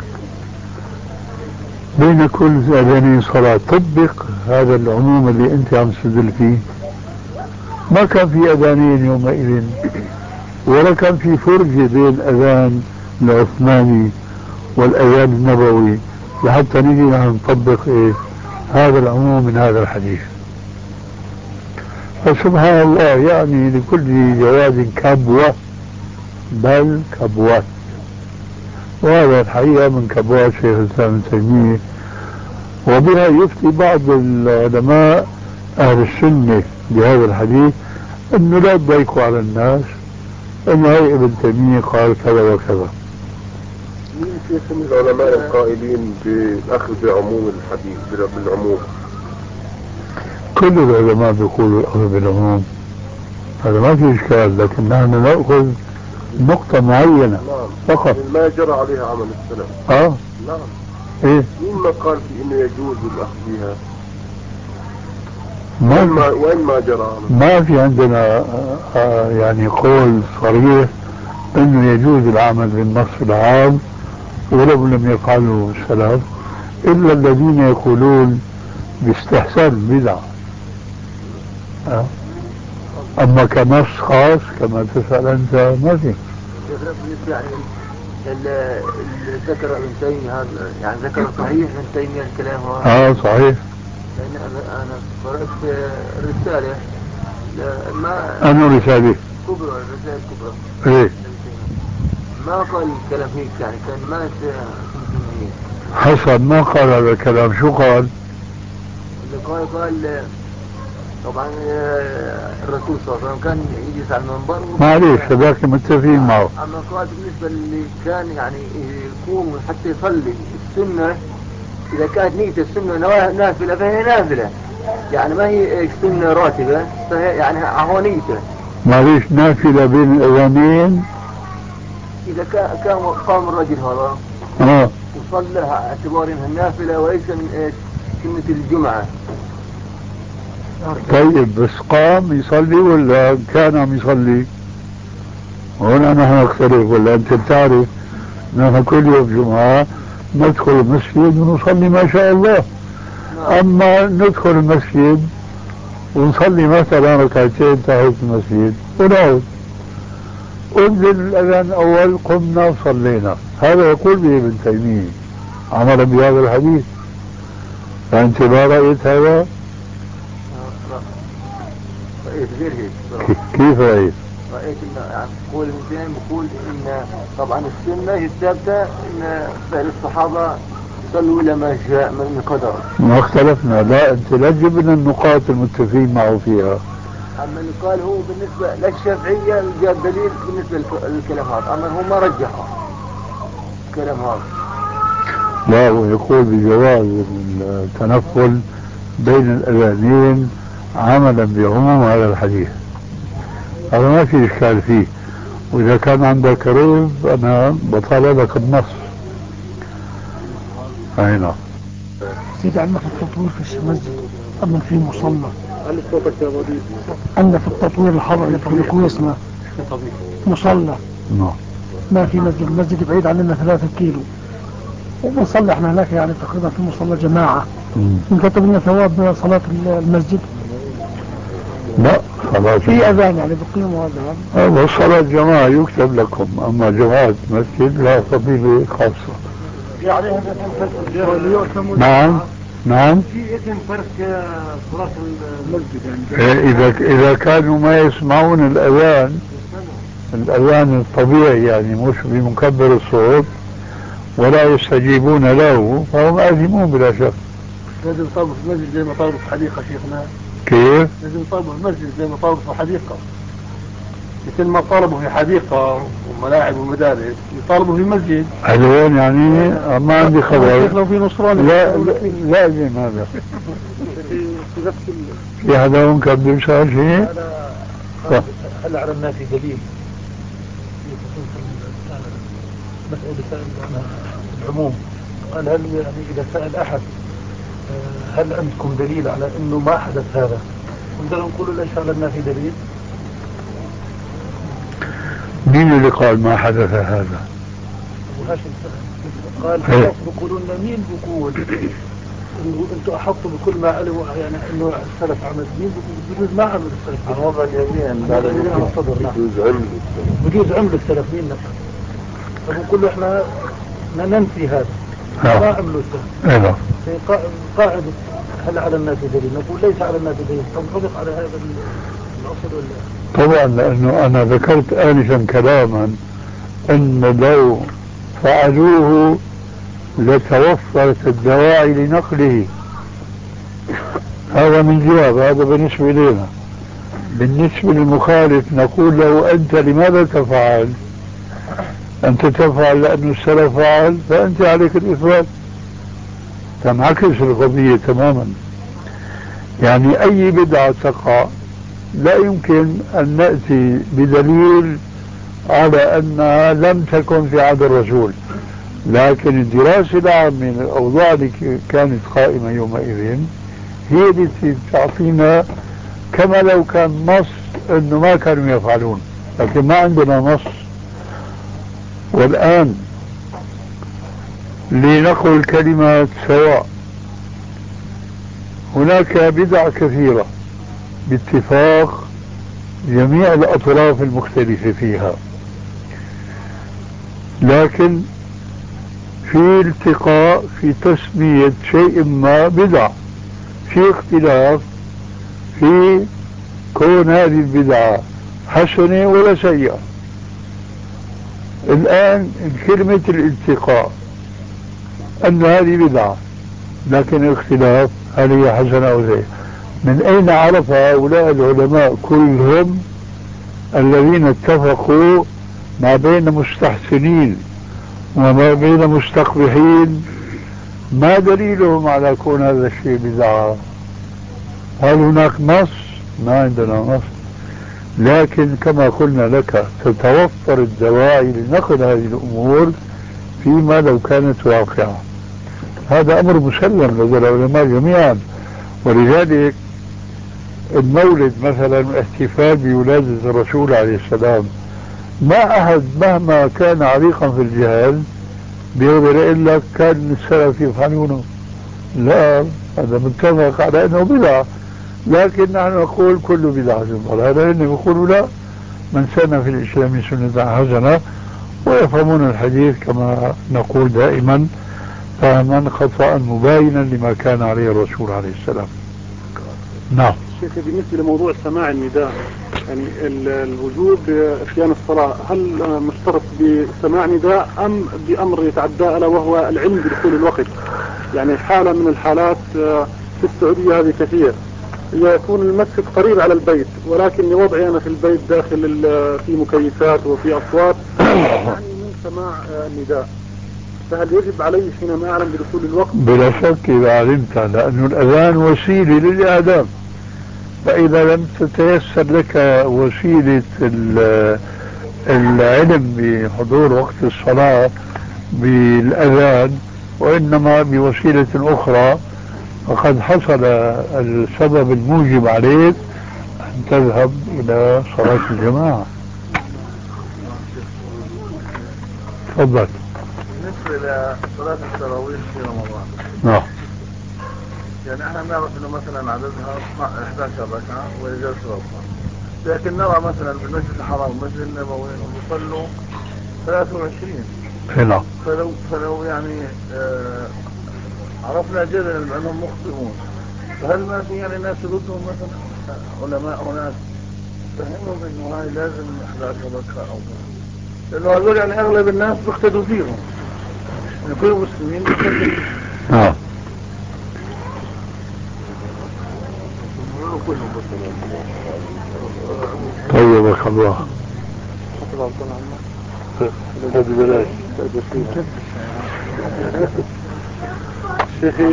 بين كل أذانين صلاة، طبق هذا العموم اللي أنت عم تستدل فيه. ما كان في أذانين يومئذ، ولا كان في فرجة بين الأذان العثماني والأذان النبوي لحتى نجي نحن نطبق هذا العموم من هذا الحديث. فسبحان الله، يعني لكل جواد كبوة، بل كبوات. وهذا الحقيقة من كبوات شيخ الإسلام ابن تيمية، وبها يفتي بعض العلماء أهل السنة بهذا الحديث أنه لا تضيقوا على الناس، أن هاي ابن تيمية قال كذا وكذا. مين في العلماء القائلين بالأخذ بعموم الحديث بالعموم؟ كل العلماء بيقولوا الأخذ بالعموم، هذا ما في إشكال، لكن نحن نأخذ نقطة معينة فقط ما جرى عليها عمل السلف. نعم. إيه؟ مين ما قال في إنه يجوز الأخذ بها؟ وين ما جرى عمل؟ ما في عندنا يعني قول صريح انه يجوز العمل بالنص العام ولو لم يفعله السلف، الا الذين يقولون باستحسان بدعة. اما كنص خاص كما تسأل انت ما في. يعني ذكر ابن تيمية هذا، يعني ذكر صحيح ابن تيمية الكلام هذا. صحيح. لأن أنا قرأت رسالة أنا رسالة كبرى، رسالة كبرى. إيه؟ ما قال الكلام هيك، يعني كان ما حسن ما قال هذا الكلام. شو قال؟ قال طبعا الرسول صلى الله عليه وسلم كان يجلس على المنبر. معليش هذاك متفقين معه. أما قال بالنسبة اللي كان يعني يقوم حتى يصلي السنة، إذا كانت نية السنة نافلة فهي نافلة، يعني ما هي سنة راتبة، فهي يعني هو نيته. معليش نافلة بين الأذانين. إذا كان قام الرجل هذا وصلها اعتبار انها نافلة وليس من سنة الجمعة. طيب بس قام يصلي ولا كان عم يصلي؟ هنا نحن نختلف. ولا أنت بتعرف نحن كل يوم جمعة ندخل المسجد ونصلي ما شاء الله. أما ندخل المسجد ونصلي مثلا ركعتين تحت المسجد ونعود، أنزل الأذان الأول قمنا وصلينا. هذا يقول به ابن تيمية عملا بهذا الحديث. فأنت ما رأيت هذا؟ رأيت غير هيك. كيف رأيت؟ رأيت إن يعني قول الإنسان بقول إن طبعا السنة هي الثابتة إن فعل الصحابة صلوا إلى ما جاء من القدر. ما اختلفنا، لا أنت لا تجيب لنا النقاط المتفقين معه فيها. أما اللي قال هو بالنسبة للشافعية جاب دليل بالنسبة للكلام هذا، أما هو ما رجحه الكلام هذا. لا، هو يقول بجواز التنقل بين الأذانين عملا بعموم هذا الحديث، هذا ما في إشكال فيه. وإذا كان عندك ريب أنا بطالب لك النص. أي نعم. سيدي عندنا في التطوير في المسجد، أما في مصلى عندنا في التطوير الحضري في الكويسنا مصلى. نعم. ما في مسجد، المسجد بعيد عننا 3 كيلو، وبنصلي احنا هناك يعني تقريبا في مصلى جماعة. نكتب لنا ثواب صلاة المسجد؟ لا، صلاة في أذان يعني بقيموا هذا. صلاة جماعة يكتب لكم، أما جماعة مسجد لا، فضيلة خاصة. يعني نعم نعم. في اسم فرق صلاة المسجد يعني. إذا كانوا ما يسمعون الأذان الطبيعي يعني مش بمكبر الصوت ولا يستجيبون له فهم آثمون بلا شك. لازم يطالبوا في المسجد زي ما طالبوا في حديقة شيخنا. كيف؟ لازم يطالبوا في المسجد زي ما طالبوا في حديقة، مثل ما طالبوا في حديقة وملاعب ومدارس يطالبوا في المسجد. هذول يعني ما عندي خبر. لو في نصراني لازم هذا. في حدا ممكن بيمشي شيء؟ هل عرفنا في دليل مسألة سائل العموم؟ قال هل يعني إذا سأل أحد هل عندكم دليل على أنه ما حدث هذا؟ نقدر نقول ليس لنا في دليل. مين اللي قال ما حدث هذا؟ قال بيقولون مين بيقول انه انتم احطوا بكل ما علموا يعني انه السلف عمل، مين بجوز ما عمل السلف عن وضع اليمين بعد بجوز عمل السلف مين نفسه. فبنقول له احنا ننفي هذا ما عملوا السلف. قاعدة هل على الناس دليل؟ نقول ليس على الناس دليل، تنطبق على هذا الأصل ولا؟ طبعا، لأنه أنا ذكرت آنفا كلاما أن لو فعلوه لتوفرت الدواعي لنقله. هذا من جهة، هذا بالنسبة لنا. بالنسبة للمخالف نقول له أنت لماذا تفعل؟ أنت تفعل لأن السلف فعل، فأنت عليك الإثبات. تنعكس القضية تماما. يعني أي بدعة تقع لا يمكن أن نأتي بدليل على أنها لم تكن في عهد الرسول، لكن الدراسة العامة الأوضاع اللي كانت قائمة يومئذ هي التي تعطينا كما لو كان نص أنه ما كانوا يفعلون، لكن ما عندنا نص. والآن لنقل كلمات سواء، هناك بدع كثيرة باتفاق جميع الأطراف المختلفة فيها، لكن في التقاء في تسمية شيء ما بدع، في اختلاف في كون هذه البدعة حسنة ولا سيئة. الآن كلمة الالتقاء أن هذه بدعة، لكن الاختلاف هل هي حسنة أو سيئة؟ من أين عرف هؤلاء العلماء كلهم الذين اتفقوا ما بين مستحسنين وما بين مستقبحين ما دليلهم على كون هذا الشيء بدعة؟ هل هناك نص؟ ما عندنا نص، لكن كما قلنا لك تتوفر الدواعي لنقل هذه الأمور فيما لو كانت واقعة. هذا أمر مسلم لدى العلماء جميعا. ولذلك المولد مثلا، الاحتفال بولادة الرسول عليه السلام، ما أحد مهما كان عريقا في الجهل بيقدر يقول لك كان السلف يفعلونه. لا، هذا متفق على أنه بدعة، لكن نحن نقول كل بدعة ضلالة، لأنهم يقولوا لا، من سن في الإسلام سنة حسنة، ويفهمون الحديث كما نقول دائما فهما خطأ مباينا لما كان عليه الرسول عليه السلام. نعم. شيخ بالنسبة لموضوع سماع النداء، يعني الوجوب بإتيان الصلاة هل مشترط بسماع نداء أم بأمر يتعدى ألا وهو العلم بدخول الوقت؟ يعني حالة من الحالات في السعودية هذه كثير، يكون المسجد قريب على البيت ولكن لوضعي أنا في البيت داخل في مكيفات وفي أصوات يعني من سماع النداء، فهل يجب علي حينما أعلم بدخول الوقت؟ بلا شك إذا علمت، لأن الأذان وسيلة للإعلام، فإذا لم تتيسر لك وسيلة العلم بحضور وقت الصلاة بالأذان وإنما بوسيلة أخرى، فقد حصل السبب الموجب عليك أن تذهب إلى صلاة الجماعة. تفضل. بالنسبة لصلاة التراويح في رمضان، نعم. يعني احنا نعرف انه مثلا عددها 11 ركعة ورجال ربما، لكن نرى مثلا بالمسجد الحرام والمسجد النبوي انهم يصلوا 23. هنا فلو يعني عرفنا جدلا بانهم مخطئون، فهل ما في يعني ناس ردهم مثلا علماء وناس فهمهم انه هاي لازم 11 ركعة او كذا، لانه هذول يعني اغلب الناس بيقتدوا فيهم، يعني كل المسلمين بيقتدوا فيهم. نعم. طيبك الله. هذه بلاش شيخي.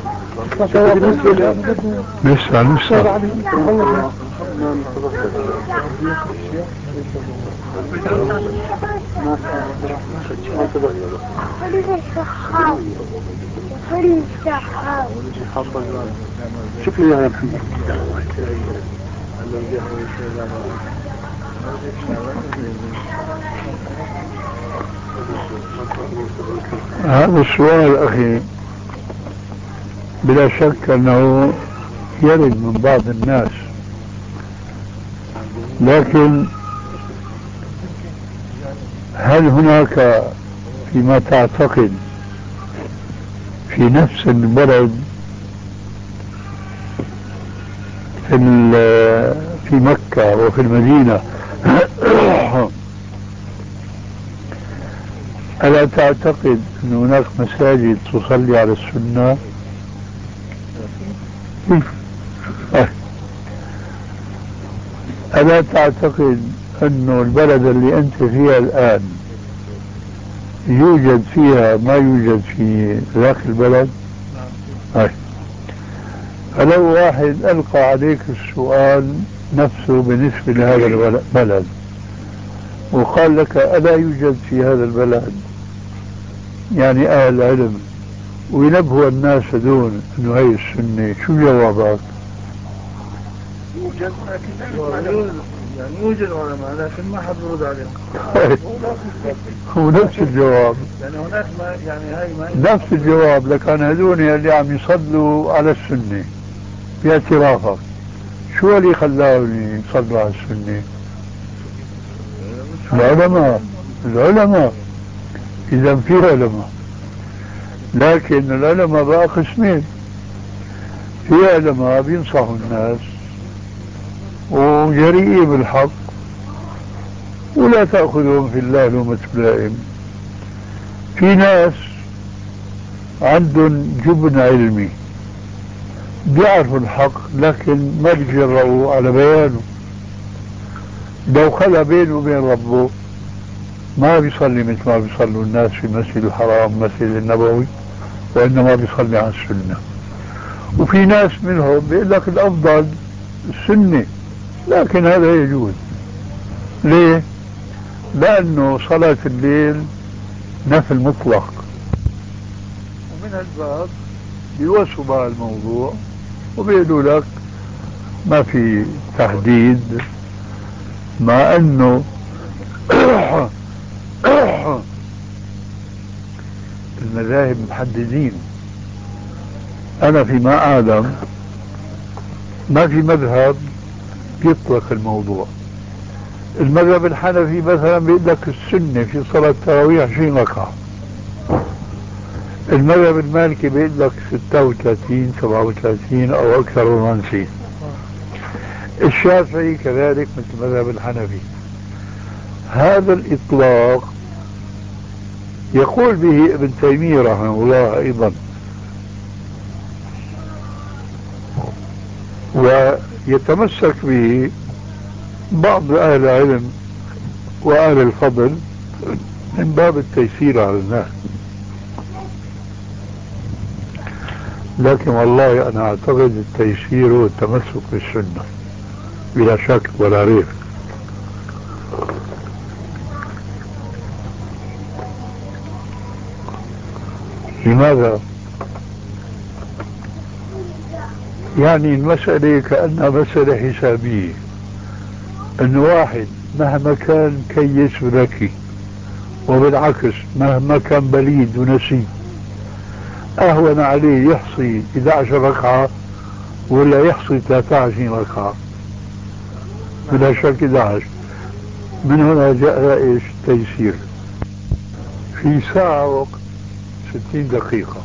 لسه شوف لي يا محمد. هذا السؤال أخي بلا شك أنه يرد من بعض الناس، لكن هل هناك فيما تعتقد في نفس البلد في مكة وفي المدينة ألا تعتقد أن هناك مساجد تصلي على السنة؟ ألا تعتقد أن البلد اللي أنت فيها الآن يوجد فيها ما يوجد في ذاك البلد؟ فلو واحد ألقى عليك السؤال نفسه بالنسبة لهذا البلد وقال لك ألا يوجد في هذا البلد يعني أهل العلم وينبهوا الناس دون أنه هي السنة، شو جوابك؟ يوجد يعني يوجد علماء لكن ما حد يرد عليهم. هو نفس الجواب، يعني هناك ما يعني هاي ما نفس الجواب، لكن هذول اللي عم يصلوا على السنة باعترافك شو اللي خلاهم يصلوا على السنة؟ العلماء إذا في علماء، لكن العلماء بقى قسمين، في علماء بينصحوا الناس وجريئين بالحق ولا تأخذهم في الله لومة لائم، في ناس عندهم جبن علمي بيعرفوا الحق لكن ما بيجرؤوا على بيانه، لو خلى بينه وبين ربه ما بيصلي مثل ما بيصلوا الناس في المسجد الحرام المسجد النبوي، وإنما بيصلي على السنة. وفي ناس منهم بيقول لك الأفضل السنة، لكن هذا يجوز. ليه؟ لأنه صلاة الليل نفل مطلق، ومن هالباب بيوسوا بقى الموضوع وبيقولوا لك ما في تحديد، مع أنه المذاهب محددين. أنا فيما أعلم ما في مذهب يطلق الموضوع. المذهب الحنفي مثلا بيقول لك السنة في صلاة التراويح 20 ركعة. المذهب المالكي بيقول لك 36 37 أو أكثر من 50. الشافعي كذلك مثل المذهب الحنفي. هذا الإطلاق يقول به ابن تيمية رحمه الله أيضا، ويتمسك به بعض أهل العلم وأهل الفضل من باب التيسير على الناس. لكن والله أنا أعتقد التيسير والتمسك بالسنة بلا شك ولا ريب. لماذا؟ يعني المسألة كأنها مسألة حسابية، أن واحد مهما كان كيس وذكي، وبالعكس مهما كان بليد ونسي، أهون عليه يحصي 11 ركعة ولا يحصي 23 ركعة؟ بلا شك 11. من هنا جاء ايش؟ التيسير. في ساعة وقت 60 دقيقة،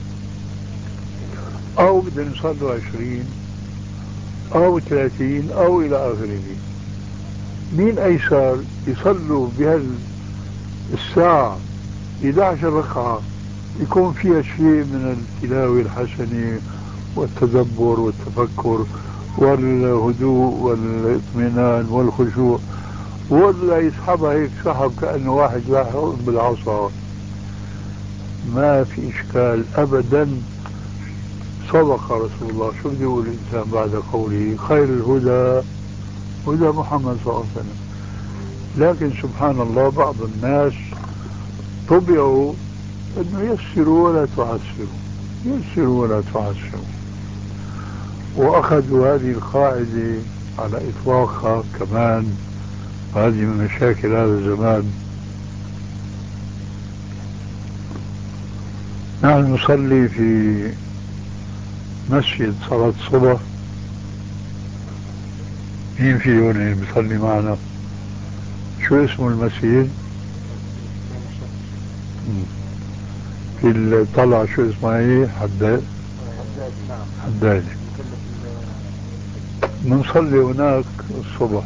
أو بدنا نصلوا 20 أو 30 أو إلى آخره. مين أيسر يصلوا بهالساعة 11 ركعة يكون فيها شيء من التلاوة الحسنة والتدبر والتفكر والهدوء والاطمئنان والخشوع، ولا يسحبها هيك سحب كأنه واحد لاحق بالعصا؟ ما في إشكال أبدا. صدق رسول الله. شو بده يقول الإنسان بعد قوله خير الهدى هدى محمد صلى الله عليه وسلم؟ لكن سبحان الله بعض الناس طبعوا أنه يسروا ولا تعسروا، يسروا ولا تعسروا، وأخذوا هذه القاعدة على إطلاقها كمان. هذه من مشاكل هذا الزمان. نحن نصلي في مسجد صلاة الصبح. مين في هون بيصلي معنا؟ شو اسمه المسجد؟ في الطلعة شو اسمها ايه؟ حدادي. بنصلي هناك الصبح.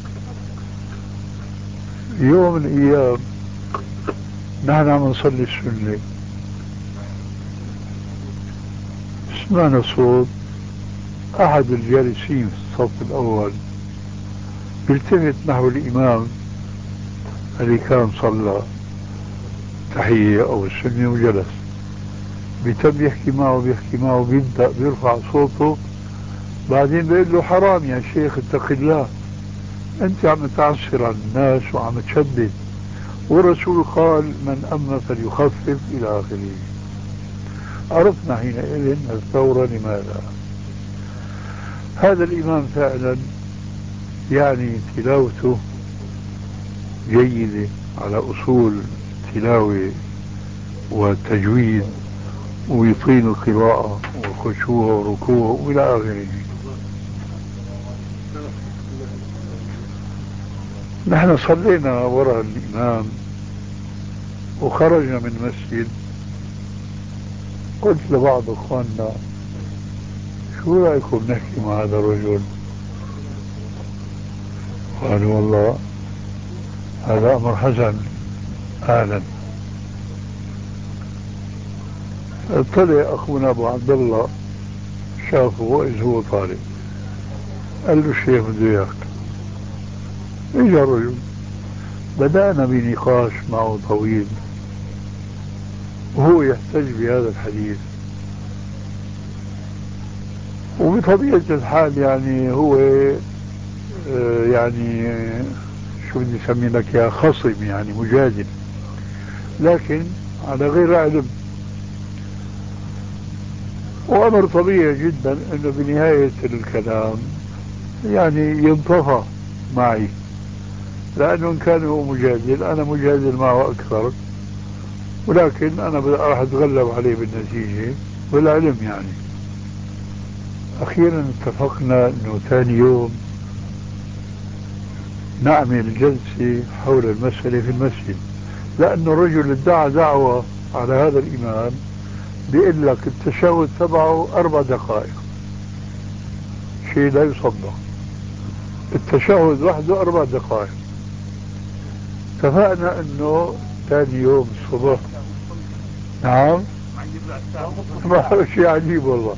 يوم من الايام نحن عم نصلي السنة، سمعنا صوت احد الجالسين في الصف الاول بيلتفت نحو الامام اللي كان صلى تحية او السنة وجلس، بيتم يحكي معه بيبدأ بيرفع صوته، بعدين بيقول له حرام يا شيخ اتق الله، انت عم تعسر على الناس وعم تشدد، والرسول قال من أما فليخفف إلى آخره. عرفنا حينئذ الثورة لماذا. هذا الإمام فعلا يعني تلاوته جيدة على أصول تلاوة وتجويد، ويطيل القراءة وخشوع وركوع وإلى آخره. نحن صلينا وراء الإمام وخرجنا من المسجد. قلت لبعض أخواننا شو رأيكم نحكي مع هذا الرجل؟ قالوا والله هذا أمر حسن أهلا. طلع أخونا أبو عبد الله شافه وإذ هو طالب، قال له الشيخ بده إياك. إجا الرجل، بدأنا بنقاش معه طويل وهو يحتج بهذا الحديث، وبطبيعة الحال يعني هو يعني شو بدي اسمي لك يا خصم، يعني مجادل، لكن على غير علم. وأمر طبيعي جدا أنه بنهاية الكلام يعني ينطفى معي، لأنه إن كان هو مجادل أنا مجادل معه أكثر، ولكن أنا راح أتغلب عليه بالنتيجة بالعلم يعني. أخيرا اتفقنا أنه ثاني يوم نعمل جلسة حول المسألة في المسجد، لأنه الرجل ادعى دعوة على هذا الإمام بيقول لك التشهد تبعه 4 دقائق، شيء لا يصدق. التشهد وحده 4 دقائق. اتفقنا انه ثاني يوم الصبح. نعم ما شيء عجيب والله.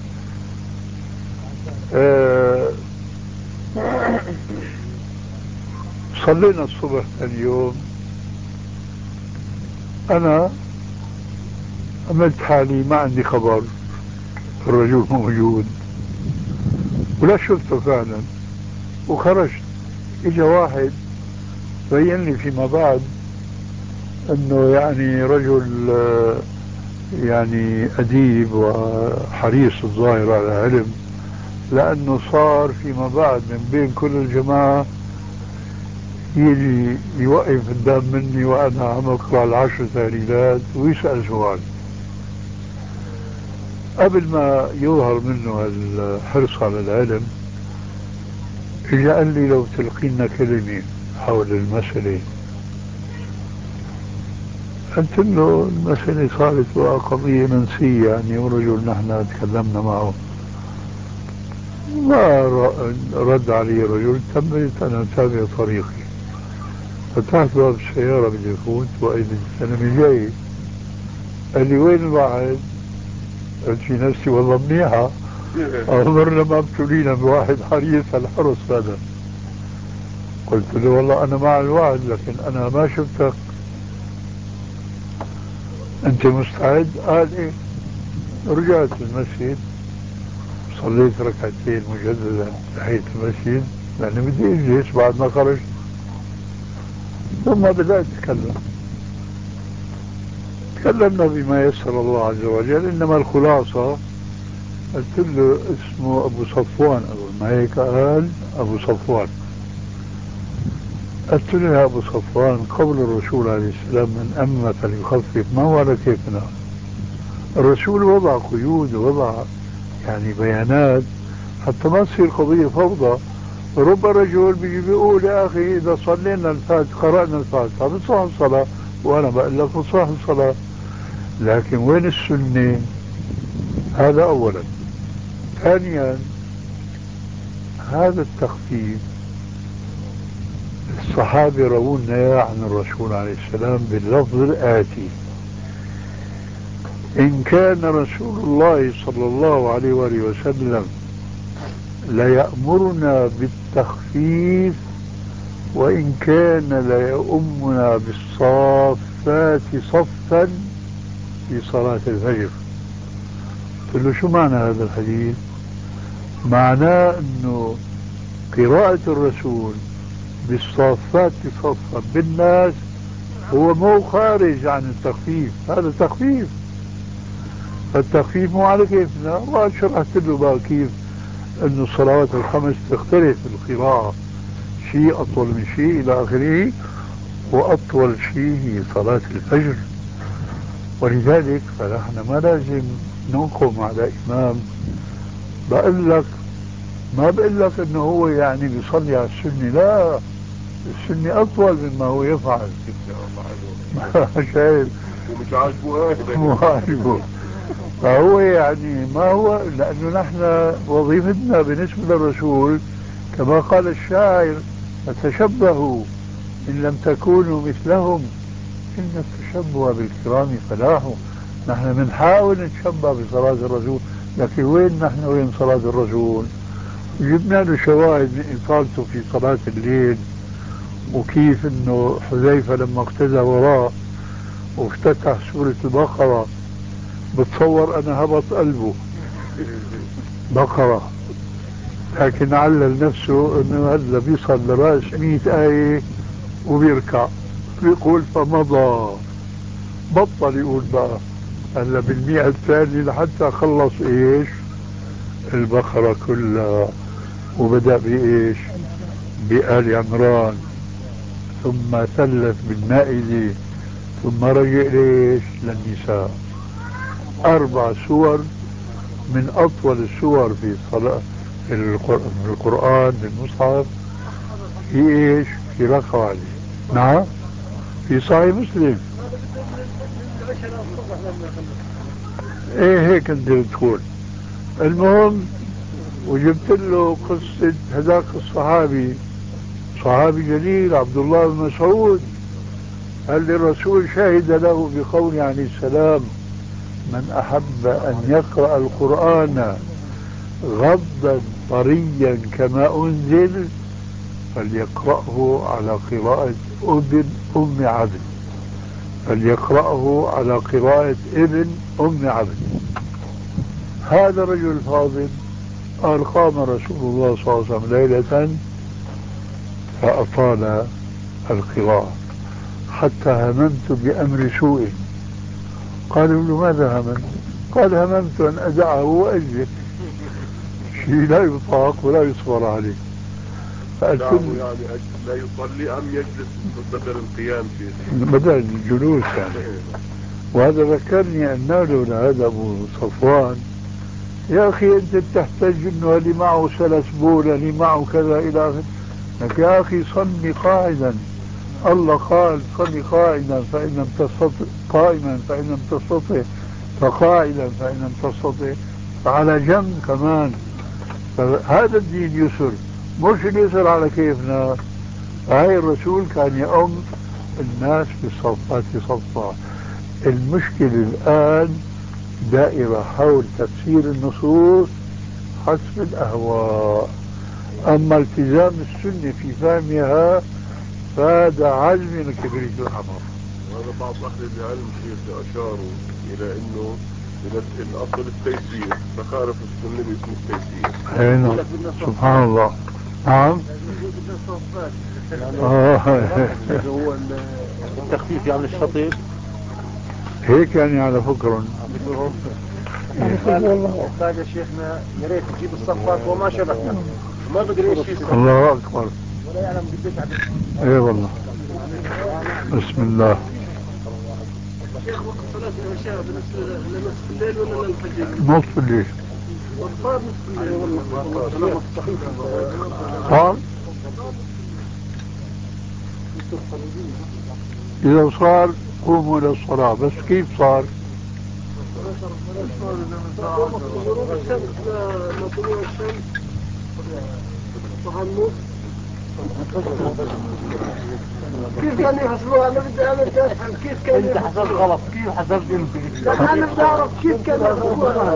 صلينا الصبح ثاني يوم، انا عملت حالي ما عندي خبر الرجل موجود ولا شفته فعلا، وخرجت. اجا واحد بين لي فيما بعد انه يعني رجل يعني اديب وحريص الظاهر على علم، لانه صار فيما بعد من بين كل الجماعة يجي يوقف قدام مني وانا عم اقرا ال10 تهليلات ويسأل سؤال. قبل ما يظهر منه الحرص على العلم اجى قال لي لو تلقينا كلمة حول المسألة. قلت له المسألة صارت بقى قضية منسية يعني، ورجل نحن تكلمنا معه. ما رد علي الرجل، تميت أنا تابع طريقي. فتحت باب السيارة بدي أفوت وإذا أنا من جاي. قال لي وين الواحد؟ قلت في نفسي والله منيحة، أمرنا ما ابتلينا بواحد حريص الحرص هذا. قلت له والله أنا مع الوعد لكن أنا ما شفتك، أنت مستعد؟ قال إيه. رجعت المسجد، صليت ركعتين مجددا تحية المسجد لأني بدي أجلس بعد ما خرجت، ثم بدأت أتكلم. تكلمنا بما يسر الله عز وجل، إنما الخلاصة قلت له اسمه أبو صفوان أول ما هيك قال أبو صفوان. قلت له يا أبو صفوان قول الرسول عليه السلام من أما فليخفف ما هو على كيفنا. الرسول وضع قيود ووضع يعني بيانات حتى ما تصير قضية فوضى. رب رجل بيجي بيقول يا أخي إذا صلينا الفاتحة قرأنا الفاتحة بتصح الصلاة، وأنا بقول لك بتصح الصلاة، لكن وين السنة؟ هذا أولا. ثانيا هذا التخفيف الصحابة روونا عن الرسول عليه السلام باللفظ الآتي: إن كان رسول الله صلى الله عليه وآله وسلم ليأمرنا بالتخفيف وإن كان ليؤمنا بالصافات صفا في صلاة الفجر. قلت له شو معنى هذا الحديث؟ معناه أنه قراءة الرسول بالصافات صفا بالناس هو مو خارج عن التخفيف، هذا تخفيف. فالتخفيف مو على كيفنا، وشرحت له بقى كيف أن الصلوات الخمس تختلف القراءة، شيء أطول من شيء إلى آخره، وأطول شيء هي صلاة الفجر. ولذلك فنحن ما لازم ننقم على إمام بقول لك، ما بقول لك انه هو يعني بيصلي على السنة، لا، السنة اطول مما هو يفعل. شايف؟ ومش عاجبه هيك مو عاجبه. فهو يعني ما هو، لانه نحن وظيفتنا بالنسبة للرسول كما قال الشاعر: فتشبهوا ان لم تكونوا مثلهم ان التشبه بالكرام فلاح. نحن بنحاول نتشبه بصلاة الرسول، لكن وين نحن وين صلاة الرسول؟ جبنا له شواهد من إطالته في صلاة الليل، وكيف انه حذيفة لما اقتدى وراه وافتتح سورة البقرة بتصور انا هبط قلبه بقرة، لكن علل نفسه انه هذا بيصل لرأس 100 آية وبيركع، بيقول فمضى، بطل يقول بقى هلا بالمئة الثانية لحتى خلص ايش؟ البقرة كلها، وبدأ بإيش؟ بآل عمران، ثم ثلث بالمائدة، ثم رجع ليش؟ للنساء. 4 سور من أطول السور في في القرآن في المصحف في ايش؟ في رقعة واحدة. نعم في صحيح مسلم. ايه هيك انت بتقول. المهم وجبت له قصة هذاك الصحابي، صحابي جليل عبد الله بن مسعود، قال لي الرسول شهد له بقوله عليه السلام: من أحب أن يقرأ القرآن غضا طريا كما أنزل فليقرأه على قراءة أم عبد، فليقرأه على قراءة ابن أم عبد. هذا الرجل الفاضل قال: قام رسول الله صلى الله عليه وسلم ليلة فأطال القراءة حتى هممت بأمر سوء. قالوا له: ماذا هممت؟ قال: هممت أن أدعه وأجلس، شيء لا يطاق ولا يصبر عليه. يعني لا يصلي أم يجلس بدل القيام فيه؟ بدل الجلوس يعني. وهذا ذكرني أن له هذا أبو صفوان: يا أخي أنت تحتاج أنه اللي معه سلسبول اللي معه كذا إلى آخره، لك يا أخي صلي قاعدا. الله قال: صلي قاعدا فإن لم تستطع، قائما فإن لم تستطع، فقاعدا فإن لم تستطع، فعلى جنب كمان. فهذا الدين يسر، مش اليسر على كيفنا. هاي الرسول كان يؤم الناس بالصفات صفا. المشكلة الآن دائرة حول تفسير النصوص حسب الأهواء، أما التزام السنة في فهمها فهذا عزم من كبريت الأمر. وهذا بعض أهل العلم أشاروا إلى أنه الأصل التيسير، فخالف السنة باسم التيسير. نعم سبحان الله. نعم هو التخفيف يعني الشطيب هيك يعني على فكرة. بعد يا شيخنا يا ريت تجيب الصفات وما شبكنا ما بقدر شيء. الله أكبر. ولا يعلم قديش عدد. ايه والله. بسم الله. شيخ وقت صلاة العشاء بالنسبة لنصف الليل ولا للفجر؟ نصف الليل. صار نصف الليل والله صار إذا صار قوموا إلى الصلاة. بس كيف صار؟ غروب الشمس لطلوع الشمس وهالنص كيف كان يحسبوها؟ أنا بدي أفهم كيف كان. أنت حسبت غلط. كيف حسبت أنت؟ لا أنا بدي أعرف كيف كان يحسبوها.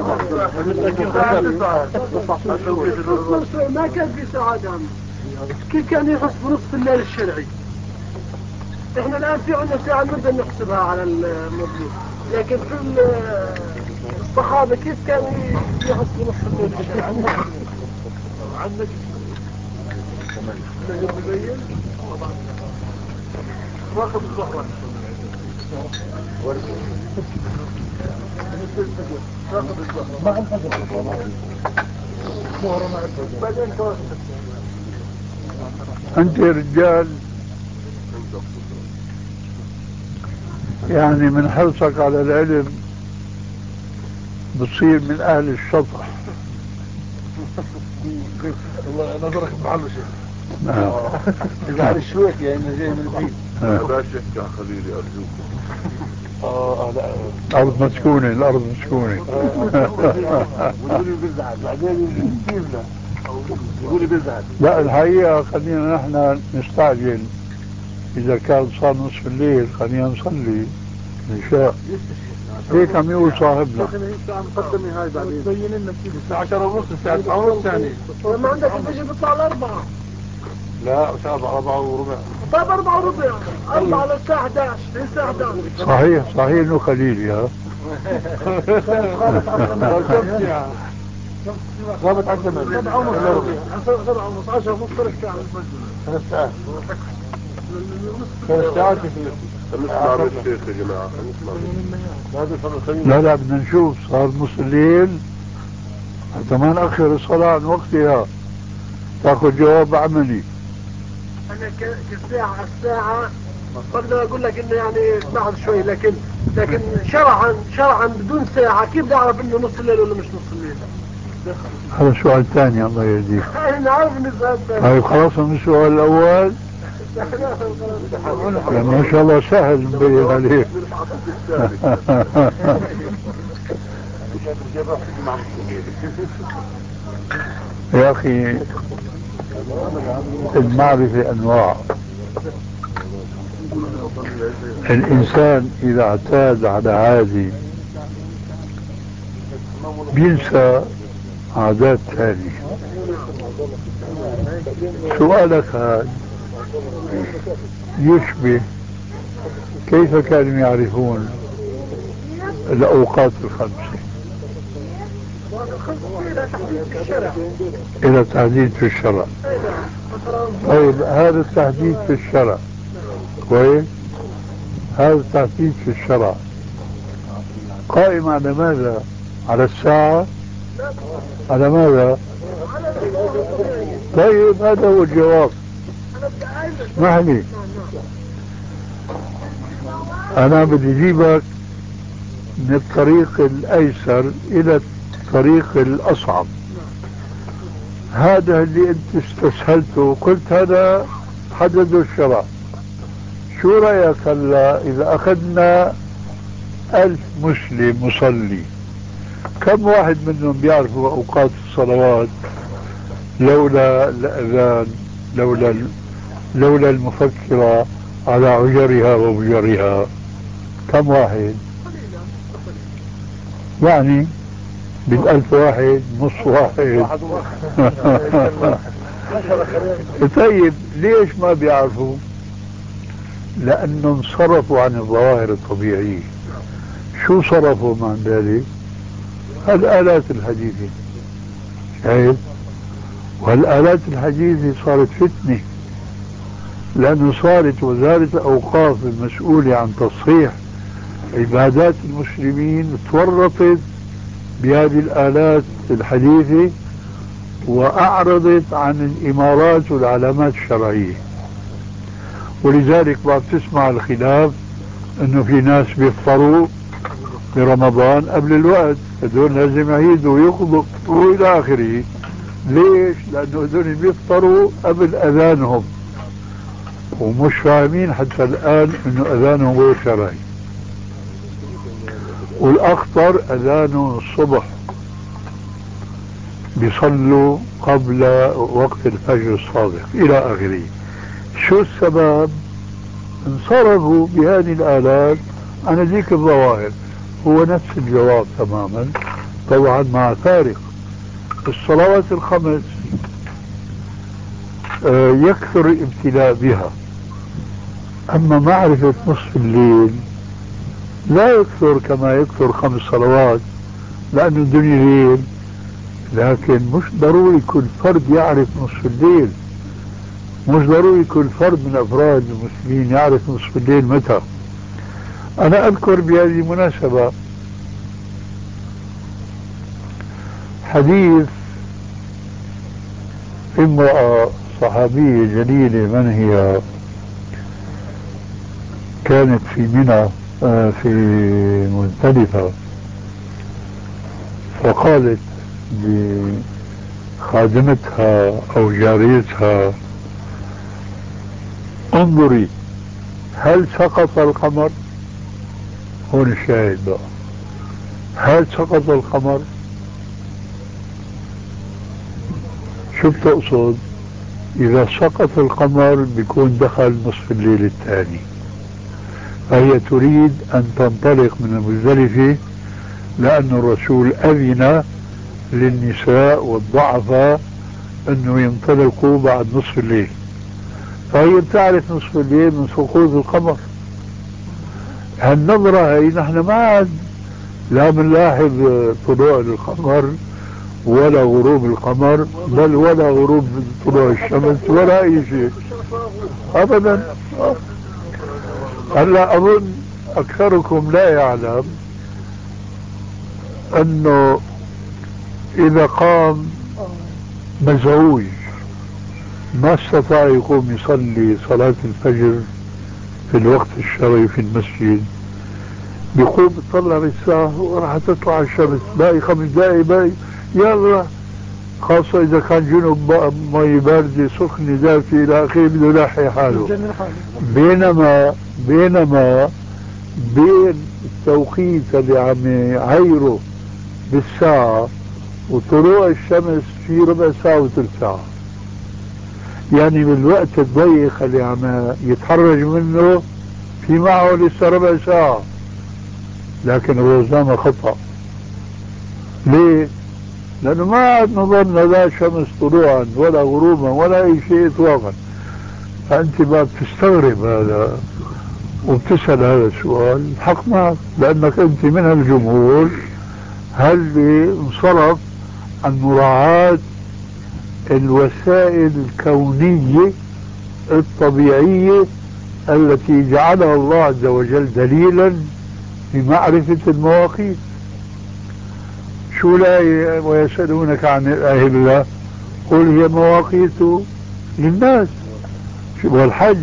ما كان في ساعات عامة. كيف كان يحسبوا نصف الليل الشرعي؟ إحنا الآن في عندنا ساعة نقدر نحسبها على المظلوم، لكن في الصحابة كيف كانوا يحسبوا نصف الليل الشرعي؟ عندك مبين واخذ الصحوة مع الفجر بعدين أنت يا رجال يعني من حرصك على العلم بتصير من أهل الشطح. والله نظرك بحاله شيء. نعم. إذا شويك يعني جاي من بعيد. لا شك يا خليلي أرجوكم. لا الأرض مسكونة، الأرض مسكونة. يقولي بزعل بعدين كيف لا يقولي بزعل. لا الحقيقة خلينا نحن نستعجل. إذا كان صار نصف الليل خلينا نصلي العشاء. هيك عم يقول صاحبنا. مقدمة هاي بعدين بين لنا كيف الساعة 10:30 الساعة 9:30 ثاني. ما عندك الفجر بيطلع على 4. لا 4:15. طيب 4:15 4 للساعة 11 للساعة 11. صحيح انه خليل يا غابت على الزمن 7:30 10 مختلف ساعة 3 ساعات 3 ساعات نسمع من الشيخ يا جماعة. لا بدنا نشوف صار نص الليل حتى ما نأخر الصلاة عن وقتها، تاخذ جواب عملي. انا الساعة بقدر اقول لك انه يعني بعد شوي، لكن شرعا بدون ساعة كيف بدي اعرف انه نص الليل ولا مش نص الليل؟ هذا سؤال ثاني الله يهديك. نعرف ان السؤال الثاني. طيب خلاص من السؤال الاول. ما شاء الله سهل مبين عليه. يا اخي المعرفة انواع. الانسان اذا اعتاد على عادي بينسى عادات ثانية. سؤالك هذا يشبه كيف كانوا يعرفون الأوقات الخمسة إلى تحديد في الشرع. طيب هذا التحديد في الشرع كويس، هذا التحديد في الشرع قائم على ماذا؟ على الساعة؟ على ماذا؟ طيب هذا هو الجواب. اسمح لي أنا بدي أجيبك من الطريق الأيسر إلى الطريق الأصعب. هذا اللي أنت استسهلته قلت هذا حدده الشرع. شو رأيك هلا إذا أخذنا 1000 مسلم مصلي، كم واحد منهم بيعرفوا أوقات الصلوات لولا الأذان، لولا المفكرة على عجرها وبجرها؟ كم واحد؟ يعني بال1000 واحد نص واحد. طيب ليش ما بيعرفوا؟ لأنه انصرفوا عن الظواهر الطبيعية. شو صرفوا عن ذلك؟ الآلات الحديثة. شايف؟ والآلات الحديثة صارت فتنة، لأنه صارت وزارة الأوقاف المسؤولة عن تصحيح عبادات المسلمين تورطت بهذه الآلات الحديثة وأعرضت عن الإمارات والعلامات الشرعية. ولذلك بعد تسمع الخلاف انه في ناس بيفطروا برمضان قبل الوقت، هذول لازم يعيدوا ويقضوا والى اخره. ليش؟ لانه هذول بيفطروا قبل اذانهم ومش فاهمين حتى الان انه اذانهم غير شرعي. والاخطر اذانه الصبح، بيصلوا قبل وقت الفجر الصادق الى اخره. شو السبب؟ انصرفوا بهذه الآلات عن ذيك الظواهر. هو نفس الجواب تماما، طبعا مع فارق. الصلوات الخمس يكثر الابتلاء بها، أما معرفة نصف الليل لا يكثر كما يكثر 5 صلوات، لأن الدنيا ليل. لكن مش ضروري كل فرد يعرف نصف الليل، مش ضروري كل فرد من أفراد المسلمين يعرف نصف الليل متى. أنا أذكر بهذه المناسبة حديث امرأة صحابية جليلة، من هي؟ كانت في منى في مزدلفة، فقالت لخادمتها أو جاريتها: انظري هل سقط القمر؟ هون الشاهد بقى، هل سقط القمر؟ شو بتقصد؟ إذا سقط القمر بيكون دخل نصف الليل الثاني. فهي تريد أن تنطلق من المزدلفة، لأن الرسول أذن للنساء والضعفاء أنه ينطلقوا بعد نصف الليل. فهي بتعرف نصف الليل من سقوط القمر. هالنظرة هي نحن ما عاد لا بنلاحظ طلوع القمر ولا غروب القمر، بل ولا غروب طلوع الشمس ولا أي شيء أبدا. هلا أظن أكثركم لا يعلم أنه إذا قام مزعوج ما استطاع يقوم يصلي صلاة الفجر في الوقت الشرعي في المسجد، بيقوم يطلع بالساعة وراح تطلع الشمس، باقي 5 دقايق، باقي يلا خاصة إذا كان جنب مي باردة سخنة دافئة إلى آخره بده يلاحي حاله. بينما بين التوقيت اللي عم يعيره بالساعة وطلوع الشمس في ربع ساعة وثلث ساعة، يعني بالوقت الضيق اللي عم يتحرج منه في معه لسه ربع ساعة، لكن الروزنامة خطأ. ليه؟ لأنه ما عاد نظرنا لا شمس طلوعا ولا غروبا ولا أي شيء إطلاقا. فأنت بقى بتستغرب هذا وبتسأل هذا السؤال، الحق معك، لأنك أنت من الجمهور اللي انصرف عن مراعاة الوسائل الكونية الطبيعية التي جعلها الله عز وجل دليلا في معرفة المواقيت. شو الآية؟ ويسألونك عن الأهلة قل هي مواقيت للناس والحج.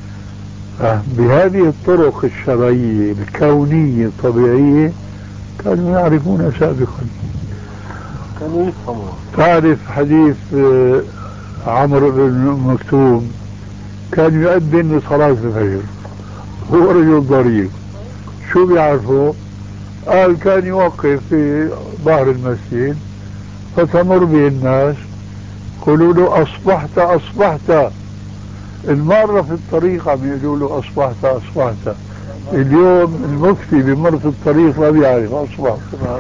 بهذه الطرق الشرعية الكونية الطبيعية كانوا يعرفون سابقا. كانوا يفهموا. تعرف حديث عمرو بن مكتوم كان يؤذن لصلاة الفجر، هو رجل ضرير، شو بيعرفه؟ قال كان يوقف في ظهر المسجد فتمر به الناس يقولوا له أصبحت أصبحت، المارة في الطريق عم يقولوا له أصبحت أصبحت. اليوم المفتي بمر في الطريق ما بيعرف أصبحت.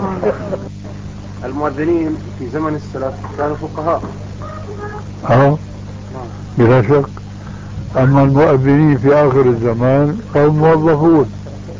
المؤذنين في زمن السلف كانوا فقهاء بلا شك. أما المؤذنين في آخر الزمان هم موظفون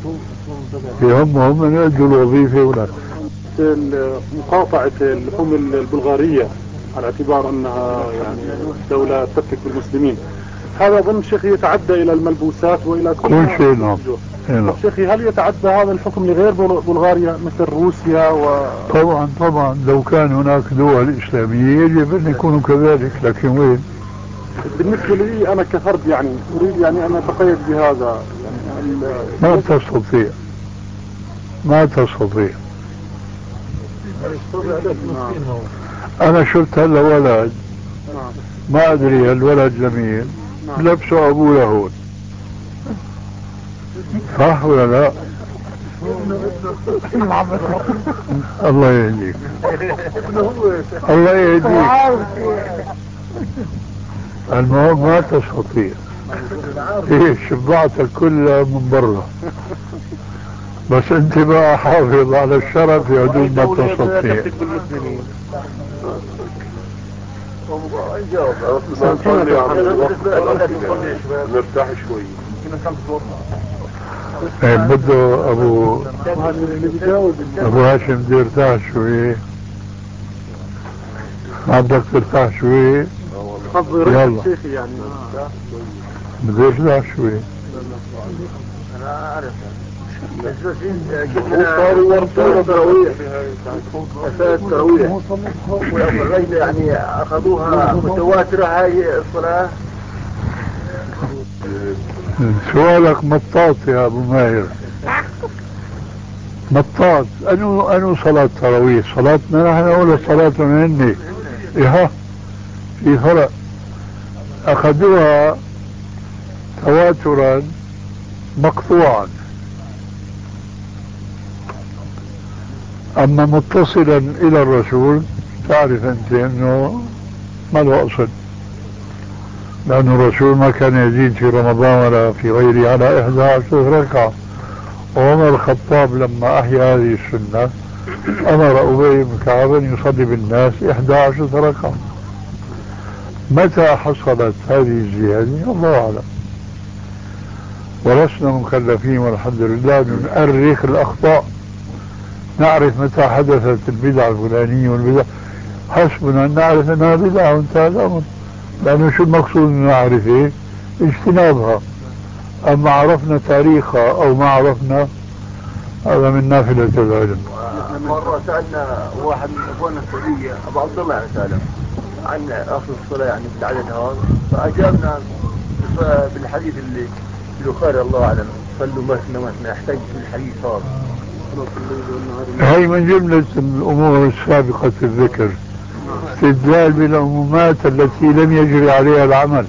هم يؤدوا الوظيفة ولا. مقاطعة اللحوم البلغارية على اعتبار أنها يعني دولة تفك بالمسلمين، هذا أظن شيخي يتعدى إلى الملبوسات وإلى كل شيء. نعم. شيخي هل يتعدى هذا الحكم لغير بلغاريا مثل روسيا طبعا لو كان هناك دول إسلامية يجب أن يكونوا كذلك، لكن وين؟ بالنسبة لي أنا كفرد يعني أريد يعني أن أتقيد بهذا يعني ما تستطيع. أنا شفت هلا ولد ما أدري الولد جميل لبسه أبوه هون، صح ولا لا؟ الله يهديك الله يهديك. المهم ما تستطيع، شبعتك كلها من برا، بس انت بقى حافظ على الشرف يا دون ما تستطيع. نرتاح شوي. بده ابو هاشم بده يرتاح شوي. بدك ترتاح شوي؟ يلا يعني بده يرتاح شوي. انا اعرف التراويح يعني اخذوها متواترة هاي الصلاة. سؤالك مطاط يا ابو ماهر، مطاط. انو صلاة تراويح؟ صلاتنا نحن ولا صلاتنا هن؟ ايه في فرق. اخذوها تواترا مقطوعا، اما متصلا الى الرسول تعرف انت انه ما له اصل، لأن الرسول ما كان يزيد في رمضان ولا في غيره على 11 ركعة. وعمر الخطاب لما أحيا هذه السنة أمر أبي بن كعب أن يصلي بالناس 11 ركعة. متى حصلت هذه الزيادة الله أعلم، ولسنا مكلفين والحمد لله نؤرخ الأخطاء، نعرف متى حدثت البدعة الفلانية والبدعة، حسبنا أن نعرف أنها بدعة وانتهى الأمر. لأنه شو المقصود من معرفة؟ اجتنابها. أما عرفنا تاريخها أو ما عرفنا هذا من نافلة العلم. مرة سألنا واحد من أخواننا السعودية أبو عبد الله سأله عن أصل الصلاة يعني بالعدد هذا، فأجابنا بالحديث اللي البخاري الله أعلم صلوا مثنى يحتاج بالحديث هذا. هي من جملة الأمور السابقة الذكر الاستدلال بالعمومات التي لم يجري عليها العمل.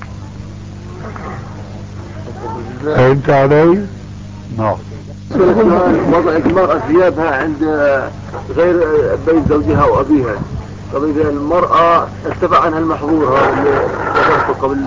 فهمت علي؟ نعم. وضع المرأة ثيابها عند غير بيت زوجها وأبيها. طب إذا المرأة ارتفع عنها المحظور اللي ذكرته قبل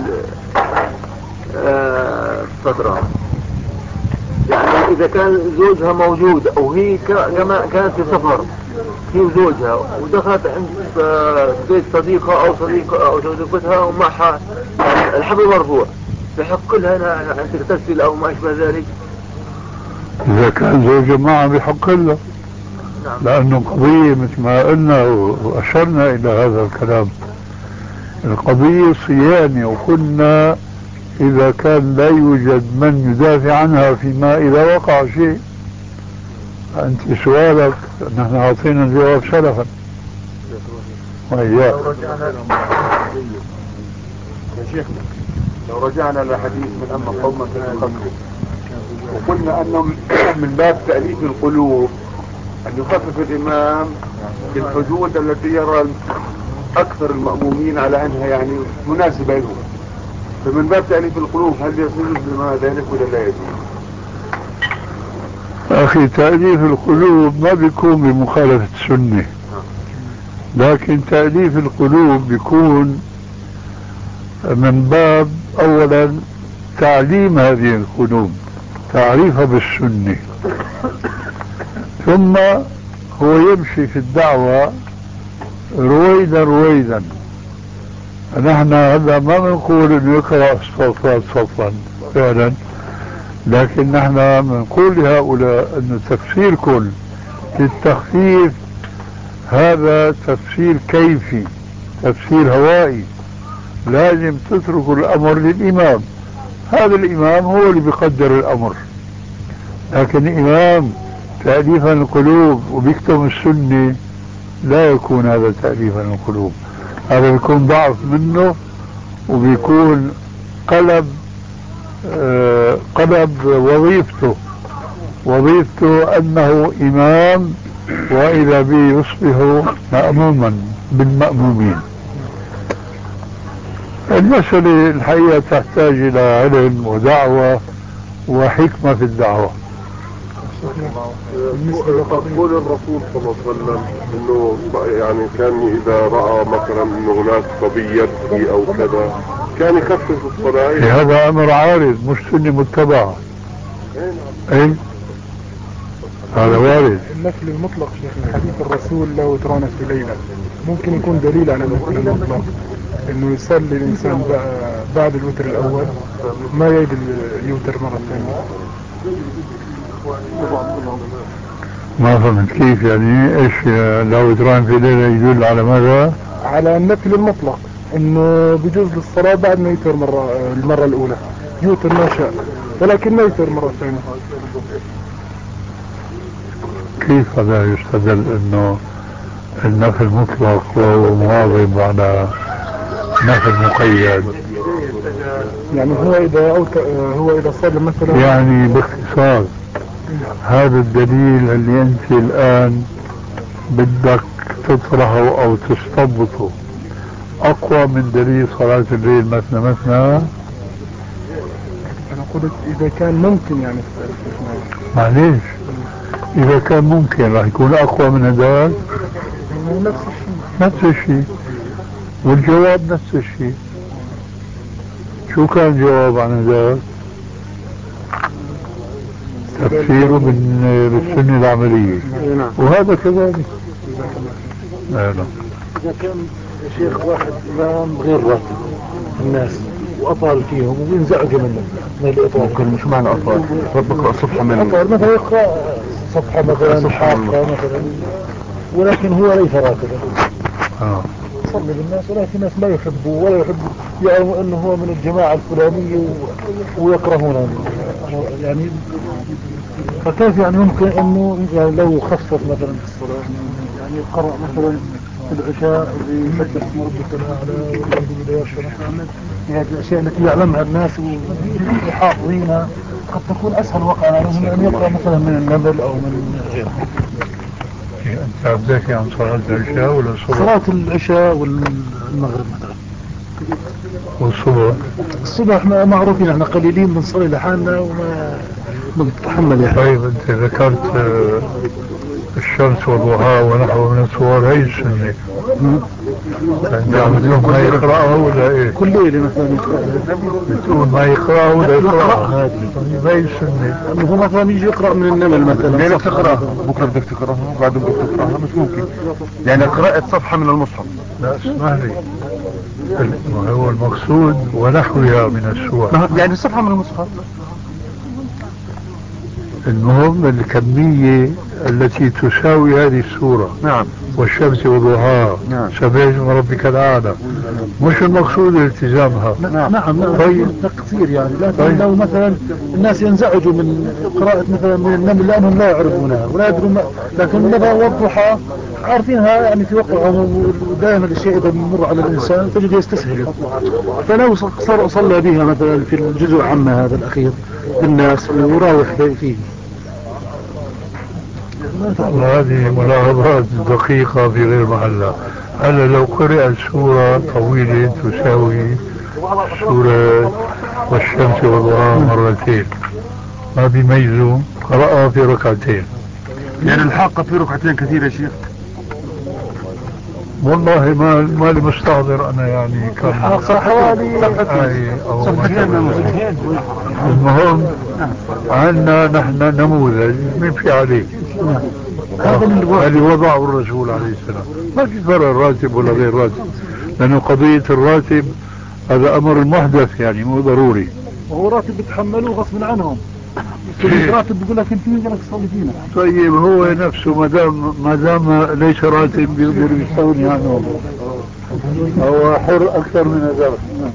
فترة، يعني إذا كان زوجها موجود أو هي كما كانت في سفر هي وزوجها ودخلت عند بيت صديقة أو صديقة أو صديقتها ومعها الحبل مرفوع، بحق لها أن تغتسل أو ما أشبه ذلك؟ إذا كان زوجها معه بحق له، لأنه قضية مثل ما قلنا وأشرنا إلى هذا الكلام، القضية صيانة، وقلنا إذا كان لا يوجد من يدافع عنها فيما إذا وقع شيء. أنت سؤالك نحن أعطينا الجواب سلفا وإياك. يا شيخنا لو رجعنا لحديث من أما قوما فيخففوا، وقلنا أنه من باب تأليف القلوب أن يخفف الإمام بالحدود التي يرى أكثر المأمومين على أنها يعني مناسبة له، فمن باب تأليف القلوب هل يصير بما ذلك ولا لا يجوز؟ أخي تأليف القلوب ما بيكون بمخالفة السنة، لكن تأليف القلوب بيكون من باب أولا تعليم هذه القلوب، تعريفها بالسنة، ثم هو يمشي في الدعوة رويدا رويدا. نحن هذا ما بنقول انه يقرأ الصفات صفا فعلا، لكن نحن بنقول لهؤلاء انه تفسيركم للتخفيف هذا تفسير كيفي، تفسير هوائي، لازم تتركوا الامر للامام. هذا الامام هو اللي بيقدر الامر، لكن الامام تأليفا القلوب وبيكتم السنة لا يكون هذا تأليفا القلوب، هذا بيكون ضعف منه وبيكون قلب وظيفته أنه إمام، وإذا به يصبح مأموما بالمأمومين. المسألة الحقيقة تحتاج إلى علم ودعوة وحكمة في الدعوة. قول الرسول صلى الله عليه وسلم انه يعني كان اذا راى مثلا انه هناك صبي يبكي او كذا كان يخفف الصلاه. هذا امر عارض مش سنة متبعة. اي هذا وارد. النفل المطلق شيخ حديث الرسول لا وتران في ليلة ممكن يكون دليل على النفل المطلق، انه يصلي الانسان بعد الوتر الاول ما يعيد اليوتر مرة ثانية. ما فهمت كيف يعني ايش لو وتران في ليلة يدل على ماذا؟ على النفل المطلق، انه بجوز للصلاة بعد ما يوتر المرة الاولى يوتر ما شاء، ولكن ما يوتر مرة ثانية. كيف هذا يستدل انه النفل مطلق وهو مواظب على نفل مقيد؟ يعني هو اذا صلى مثلا، يعني باختصار هذا الدليل اللي انت الان بدك تطرحه او تستنبطه اقوى من دليل صلاة الليل مثنى مثنى. انا قلت اذا كان ممكن يعني معليش، اذا كان ممكن راح يكون اقوى من هذا. نفس الشيء والجواب نفس الشيء. شو كان الجواب عن هذا؟ تفسيره بالسنة العملية، وهذا كذلك. نعم. إذا كان شيخ واحد إمام غير راتب الناس وأطال فيهم وينزعجوا منه من الإطار، ممكن مش معنى أطال يقرأ صفحة من أطال مثلا يقرأ صفحة مثلا حافظة مثلا، ولكن هو ليس راتبا يصلي بالناس، ولكن الناس لا يحبوا ولا يحبوا يعلموا أنه هو من الجماعة الفلانية ويكرهونه يعني. فكيف يعني ممكن أنه يعني لو خفف مثلا في الصلاة يعني يقرأ مثلا في العشاء يسبح اسم ربك الأعلى والحمد لله في هذه الأشياء التي يعلمها الناس وحافظينها، قد تكون أسهل وقعا عليهم أن يقرأ مثلا من النبل أو من غيره. أنت عبدك عن صلاة العشاء ولا الصبح؟ صلاة العشاء والمغرب مثلا. والصبح؟ الصبح معروفين احنا قليلين بنصلي لحالنا وما بنتحمل يعني. طيب أنت ذكرت الشمس وضحاها ونحو من الصور، هي السنة. أنت عم تقول ما يقرأها ولا إيه؟ كل ليلة مثلا يقرأ. بتقول ما يقرأها ولا يقرأها؟ طيب هي السنة. هو مثلا يجي يقرأ من النمل مثلا. ليلة بتقرأها، بكرة بدك تقرأها، بعد بدك تقرأها، مش ممكن. يعني قراءة صفحة من المصحف. لا اسمح لي، هو المقصود ونحوها من السور. يعني صفحة من المصحف. المهم الكمية التي تساوي هذه السورة. نعم. والشمس وضحاها. نعم. سبح اسم ربك الأعلى. مش المقصود التزامها. نعم. طيب تقصير يعني، لكن لو مثلا الناس ينزعجوا من قراءة مثلا من النمل لأنهم لا يعرفونها ولا يدرون، لكن النبأ والضحى عارفينها يعني في وقعهم، ودائما الشيء إذا مر على الإنسان تجد يستسهل. فلو صلى بها مثلا في الجزء العام هذا الأخير بالناس وراوح فيه. هذه ملاحظات دقيقة في غير محلها. هلا لو قرأت سورة طويلة تساوي سورة والشمس وضحاها مرتين، ما بيميزوا، قرأها في ركعتين. يعني الحاقة في ركعتين كثير يا شيخ. والله ما لي مستحضر انا يعني كم حوالي او المهم عندنا نحن نموذج نمشي عليه. هذه وضعه الرسول عليه السلام، ما في فرق راتب ولا غير راتب، لانه قضية الراتب هذا امر محدث يعني مو ضروري. وهو راتب بتحملوه غصب عنهم. راتب بيقول لك انت مين قالك تصلي فينا؟ طيب هو نفسه ما دام ليس راتب بيقدر يستغني عنه، هو حر اكثر من ذلك.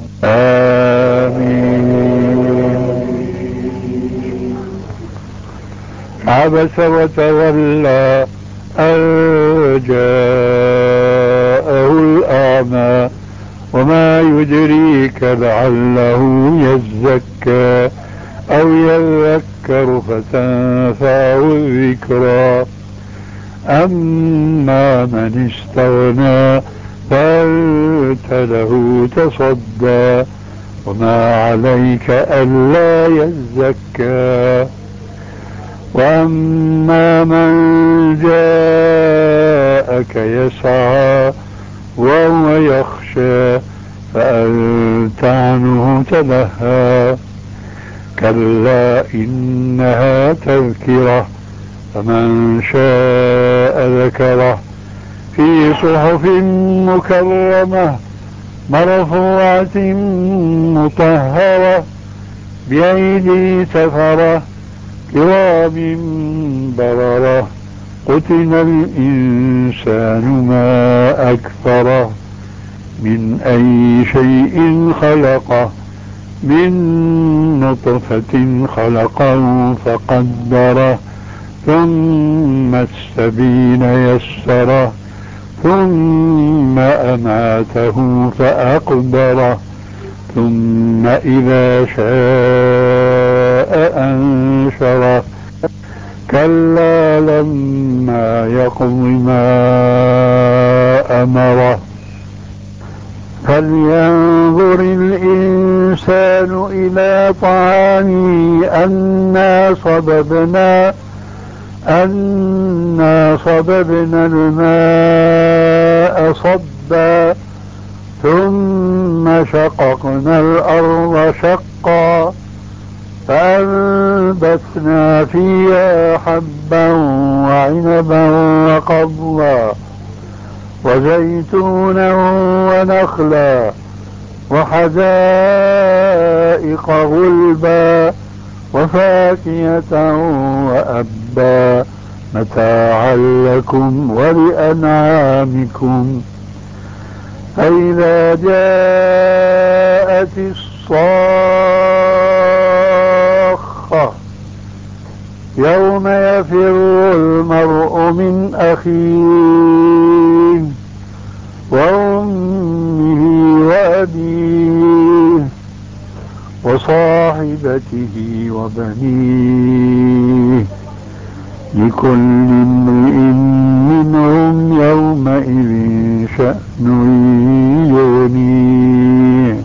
آمين. عبس وتولى أن جاءه الأعمى وما يدريك لعله يزكى أو يذكر فتنفعه الذكرى أما من استغنى فأنت له تصدى وما عليك ألا يزكى وأما من جاءك يسعى وهو يخشى فأنت عنه تلهى كلا إنها تذكرة فمن شاء ذكره في صحف مكرمة مرفوعة مطهرة بأيدي سفرة كرام بررة قتل الإنسان ما أكفره من أي شيء خلقه من نطفة خلقه فقدره ثم السبيل يسره ثم أماته فأقبره ثم إذا شاء أنشره كلا لما يقض ما أمره فلينظر الإنسان إلى طعامه أنا صببنا الماء صبا ثم شققنا الأرض شقا فأنبتنا فيها حبا وعنبا وقضبا وزيتونا ونخلا وحدائق غلبا وفاكهة وأبا متاعا لكم ولأنعامكم فإذا جاءت الصاخة يوم يفر المرء من أخيه وأمه وأبيه وصاحبته وبنيه لكل امرئ منهم يومئذ شأن يغنيه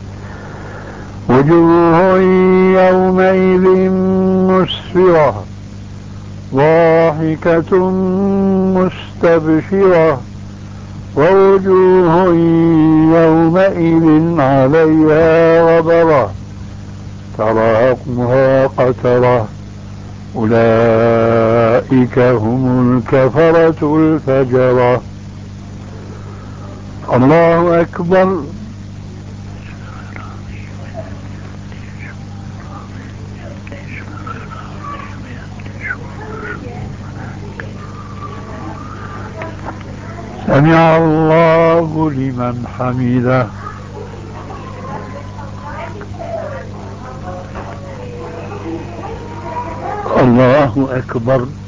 وجوه يومئذ مسفرة ضاحكة مستبشرة ووجوه يومئذ عليها غبرة ترهقها قترة أولئك هم الكفرة الفجرة. الله أكبر. سمع الله لمن حمده. الله أكبر.